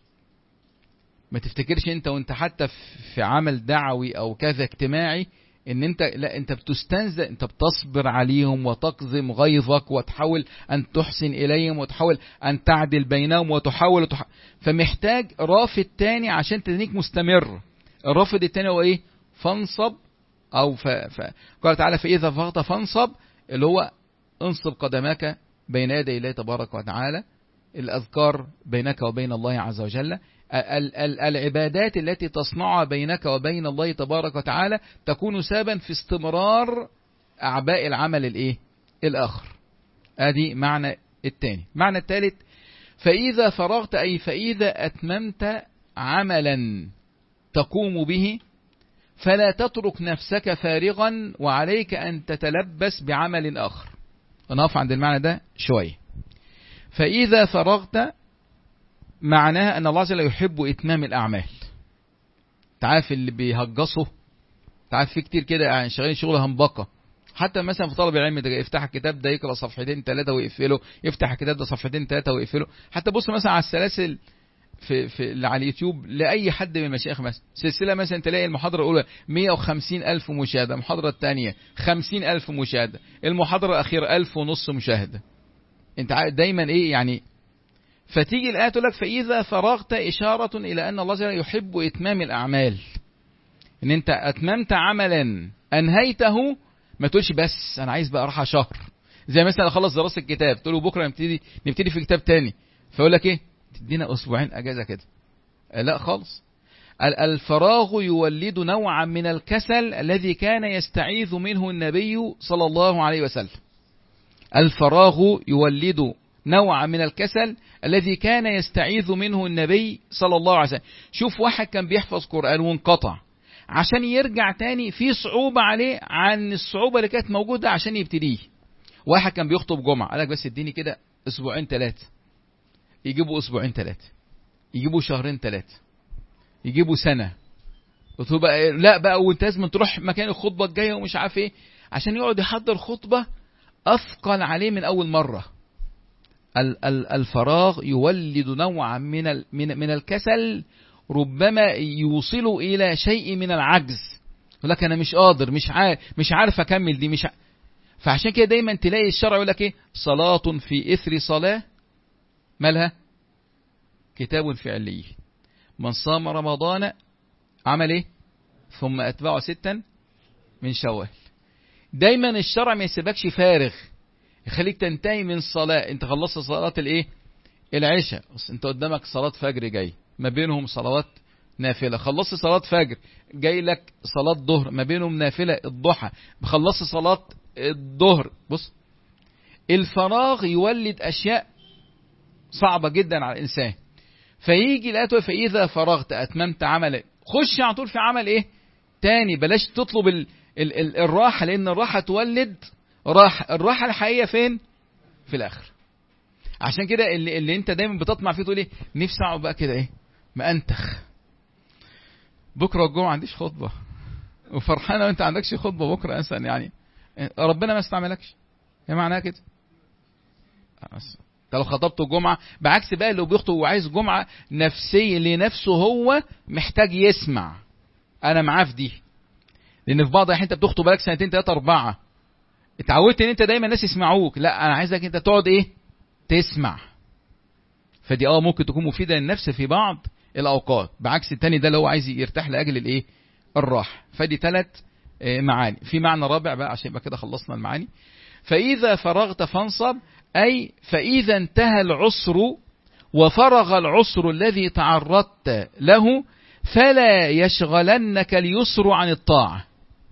ما تفتكرش أنت وأنت حتى في عمل دعوي أو كذا اجتماعي ان انت لا، انت بتستنزف، انت بتصبر عليهم وتقزم غيظك وتحاول ان تحسن اليهم وتحاول ان تعدل بينهم وتحاول وتح... فمحتاج رافد تاني عشان تدنيك مستمر. الرافد التاني هو ايه؟ فانصب او ف... ف... قال تعالى: فاذا فرغت فانصب، اللي هو انصب قدمك بين يدي الله تبارك وتعالى، الاذكار بينك وبين الله عز وجل، العبادات التي تصنعها بينك وبين الله تبارك وتعالى تكون سببا في استمرار أعباء العمل الإيه؟ الآخر. هذه معنى الثاني. معنى الثالث: فإذا فرغت أي فإذا أتممت عملا تقوم به فلا تترك نفسك فارغا وعليك أن تتلبس بعمل آخر. ونقف عند المعنى ده شوية. فإذا فرغت معناها أن الله عز وجل يحب إتمام الأعمال. تعرف اللي بيهجصه، تعرف في كتير كده يعني شغالين شغل همبقة، حتى مثلا في طلب العلم ده يفتح الكتاب ده يقرأ صفحتين ثلاثة ويقفله، يفتح الكتاب ده صفحتين ثلاثة ويقفله. حتى بص مثلا على السلاسل في في اللي على اليوتيوب لأي حد من المشايخ، مثلا سلسلة مثلا تلاقي المحاضرة الأولى مئة وخمسين ألف مشاهدة، المحاضرة الثانية خمسين ألف مشاهدة، المحاضرة الأخيرة ألف ونص مشاهدة. أنت دايما إيه يعني؟ فتيجي الآية تقول لك: فإذا فرغت، إشارة إلى أن الله عز وجل يحب إتمام الأعمال. إن أنت أتممت عملا أنهيته، ما تقولش بس أنا عايز بقى راحة شهر، زي مثلا أخلص دراسة الكتاب تقول له بكرة نبتدي نبتدي في كتاب تاني، فيقول لك إيه؟ تدينا أسبوعين أجازة كده. لا خالص. الفراغ يولد نوعا من الكسل الذي كان يستعيذ منه النبي صلى الله عليه وسلم. الفراغ يولد نوع من الكسل الذي كان يستعيذ منه النبي صلى الله عليه وسلم. شوف واحد كان بيحفظ قرآن وانقطع، عشان يرجع تاني في صعوبة عليه عن الصعوبة اللي كانت موجودة عشان يبتديه. واحد كان بيخطب جمعة، قالك بس اديني كده اسبوعين ثلاثة، يجيبوا اسبوعين ثلاثة، يجيبوا شهرين ثلاثة، يجيبوا سنة، وتبقى لا بقى وانت لازم تروح مكان الخطبة الجاية ومش عارف ايه، عشان يقعد يحضر خطبة أثقل عليه من أول مرة. الفراغ يولد نوعا من من الكسل، ربما يوصله إلى شيء من العجز. يقول لك أنا مش قادر، مش عارف مش عارف أكمل دي، مش ع... فعشان كده دايما تلاقي الشرع يقول لك إيه؟ صلاة في إثر صلاة مالها؟ كتاب في عليين. من صام رمضان عمل إيه؟ ثم أتبعه ستا من شوال. دايما الشرع ما يسيبكش فارغ، يخليك تنتهي من صلاة. انت خلصت صلاة الايه؟ العشاء، انت قدامك صلاة فجر جاي، ما بينهم صلوات نافلة. خلصت صلاة فجر، جاي لك صلاة ظهر، ما بينهم نافلة الضحى. خلصت صلاة الظهر. بص، الفراغ يولد أشياء صعبة جدا على الإنسان. فيجي الآية فإذا فرغت أتممت عملك، خش على طول في عمل إيه تاني. بلاش تطلب ال ال ال الراحة، لأن الراحة تولد راحة. الراحة الحقيقية فين؟ في الآخر. عشان كده اللي, اللي انت دايما بتطمع فيه تقول ايه؟ نفسي اقعد بقى كده ايه ما انتخ بكره الجمعه عنديش خطبه، وفرحانه وانت عندكش خطبه بكره اساسا. يعني ربنا ما استعملكش، هي معناها كده. انت لو خطبت الجمعه بعكس بقى اللي بيخطب وعايز جمعه نفسيه لنفسه، هو محتاج يسمع. انا معاه في دي، لان في بعض الاحيان انت بتخطب بقالك سنتين ثلاثه اربعه، اتعودت ان انت دايما الناس يسمعوك. لا، انا عايزك انت تقعد ايه؟ تسمع. فدي اه ممكن تكون مفيدة للنفس في بعض الاوقات، بعكس التاني ده اللي هو عايز يرتاح لاجل الايه؟ الراحة. فدي ثلاث معاني. في معنى رابع بقى عشان يبقى كده خلصنا المعاني. فاذا فرغت فانصب، اي فاذا انتهى العسر وفرغ العسر الذي تعرضت له فلا يشغلنك اليسر عن الطاعة.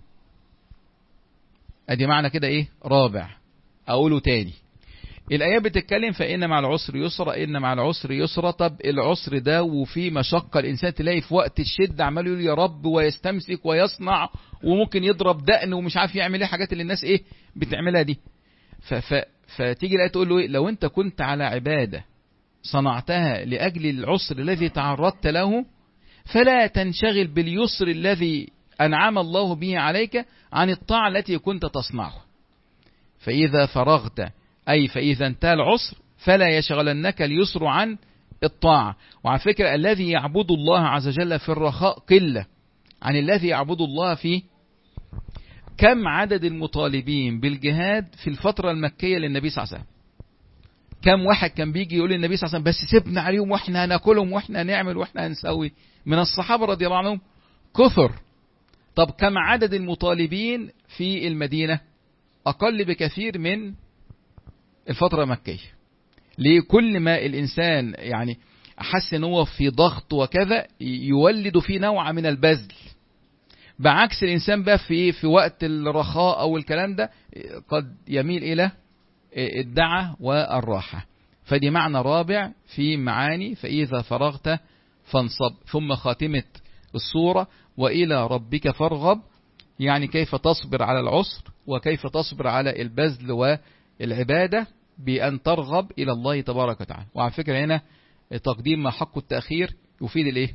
ادي معنى كده ايه؟ رابع. اقوله تاني. الآيات بتتكلم فإن مع العسر يسرا، إن مع العسر يسرا. طب العسر ده وفي مشقة، الإنسان تلاقي في وقت الشدة عمال يقول يا رب ويستمسك ويصنع، وممكن يضرب دقن ومش عارف يعمل ايه، حاجات اللي الناس ايه بتعملها دي. ف ف فتيجي الآية تقول له ايه؟ لو انت كنت على عبادة صنعتها لأجل العسر الذي تعرضت له، فلا تنشغل باليسر الذي أنعم الله به عليك عن الطاعة التي كنت تصنعها. فإذا فرغت، أي فإذا انتهى العسر فلا يشغلنك اليسر عن الطاعة. وعلى فكرة الذي يعبد الله عز وجل في الرخاء قلة عن الذي يعبد الله في. كم عدد المطالبين بالجهاد في الفترة المكية للنبي صلى الله عليه وسلم؟ كم واحد كان بيجي يقول للنبي صلى الله عليه وسلم بس سيبنا عليهم واحنا هناكلهم واحنا هنعمل واحنا هنسوي؟ من الصحابة رضي الله عنهم كثر. طب كم عدد المطالبين في المدينة؟ أقل بكثير من الفترة المكية. ليه؟ كل ما الإنسان يعني أحس أنه هو في ضغط وكذا يولد فيه نوع من البذل، بعكس الإنسان بقى في في وقت الرخاء أو الكلام ده قد يميل إلى الدعة والراحة. فدي معنى رابع في معاني فإذا فرغت فانصب. ثم خاتمة السورة وإلى ربك فارغب، يعني كيف تصبر على العسر وكيف تصبر على البذل والعبادة بأن ترغب إلى الله تبارك وتعالى. وعلى فكرة هنا تقديم ما حق التأخير يفيد الإيه؟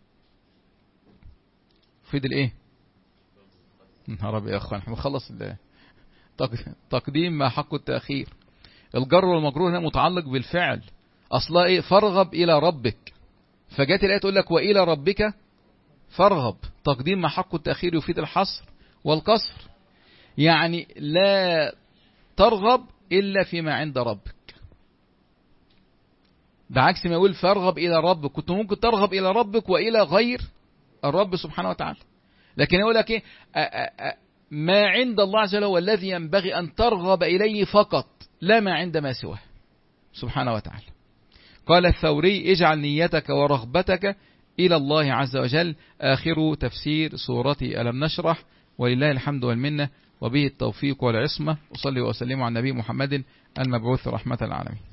يفيد الإيه؟ نهار يا أخوان بخلص تقديم ما حق التأخير. الجر والمجرور هنا متعلق بالفعل أصلا إيه؟ فارغب إلى ربك. فجات الآية تقول لك وإلى ربك فارغب. تقديم ما حق التأخير يفيد الحصر والقصر، يعني لا ترغب إلا فيما عند ربك. بعكس ما يقول فارغب إلى ربك، كنت ممكن ترغب إلى ربك وإلى غير الرب سبحانه وتعالى. لكن يقول لك إيه؟ ما عند الله عز وجل هو الذي ينبغي أن ترغب إليه فقط، لا ما عند ما سواه سبحانه وتعالى. قال الثوري اجعل نيتك ورغبتك إلى الله عز وجل. آخر تفسير سورة ألم نشرح، ولله الحمد والمنة، وبه التوفيق والعصمة. وصلي وسلم على النبي محمد المبعوث رحمة العالمين.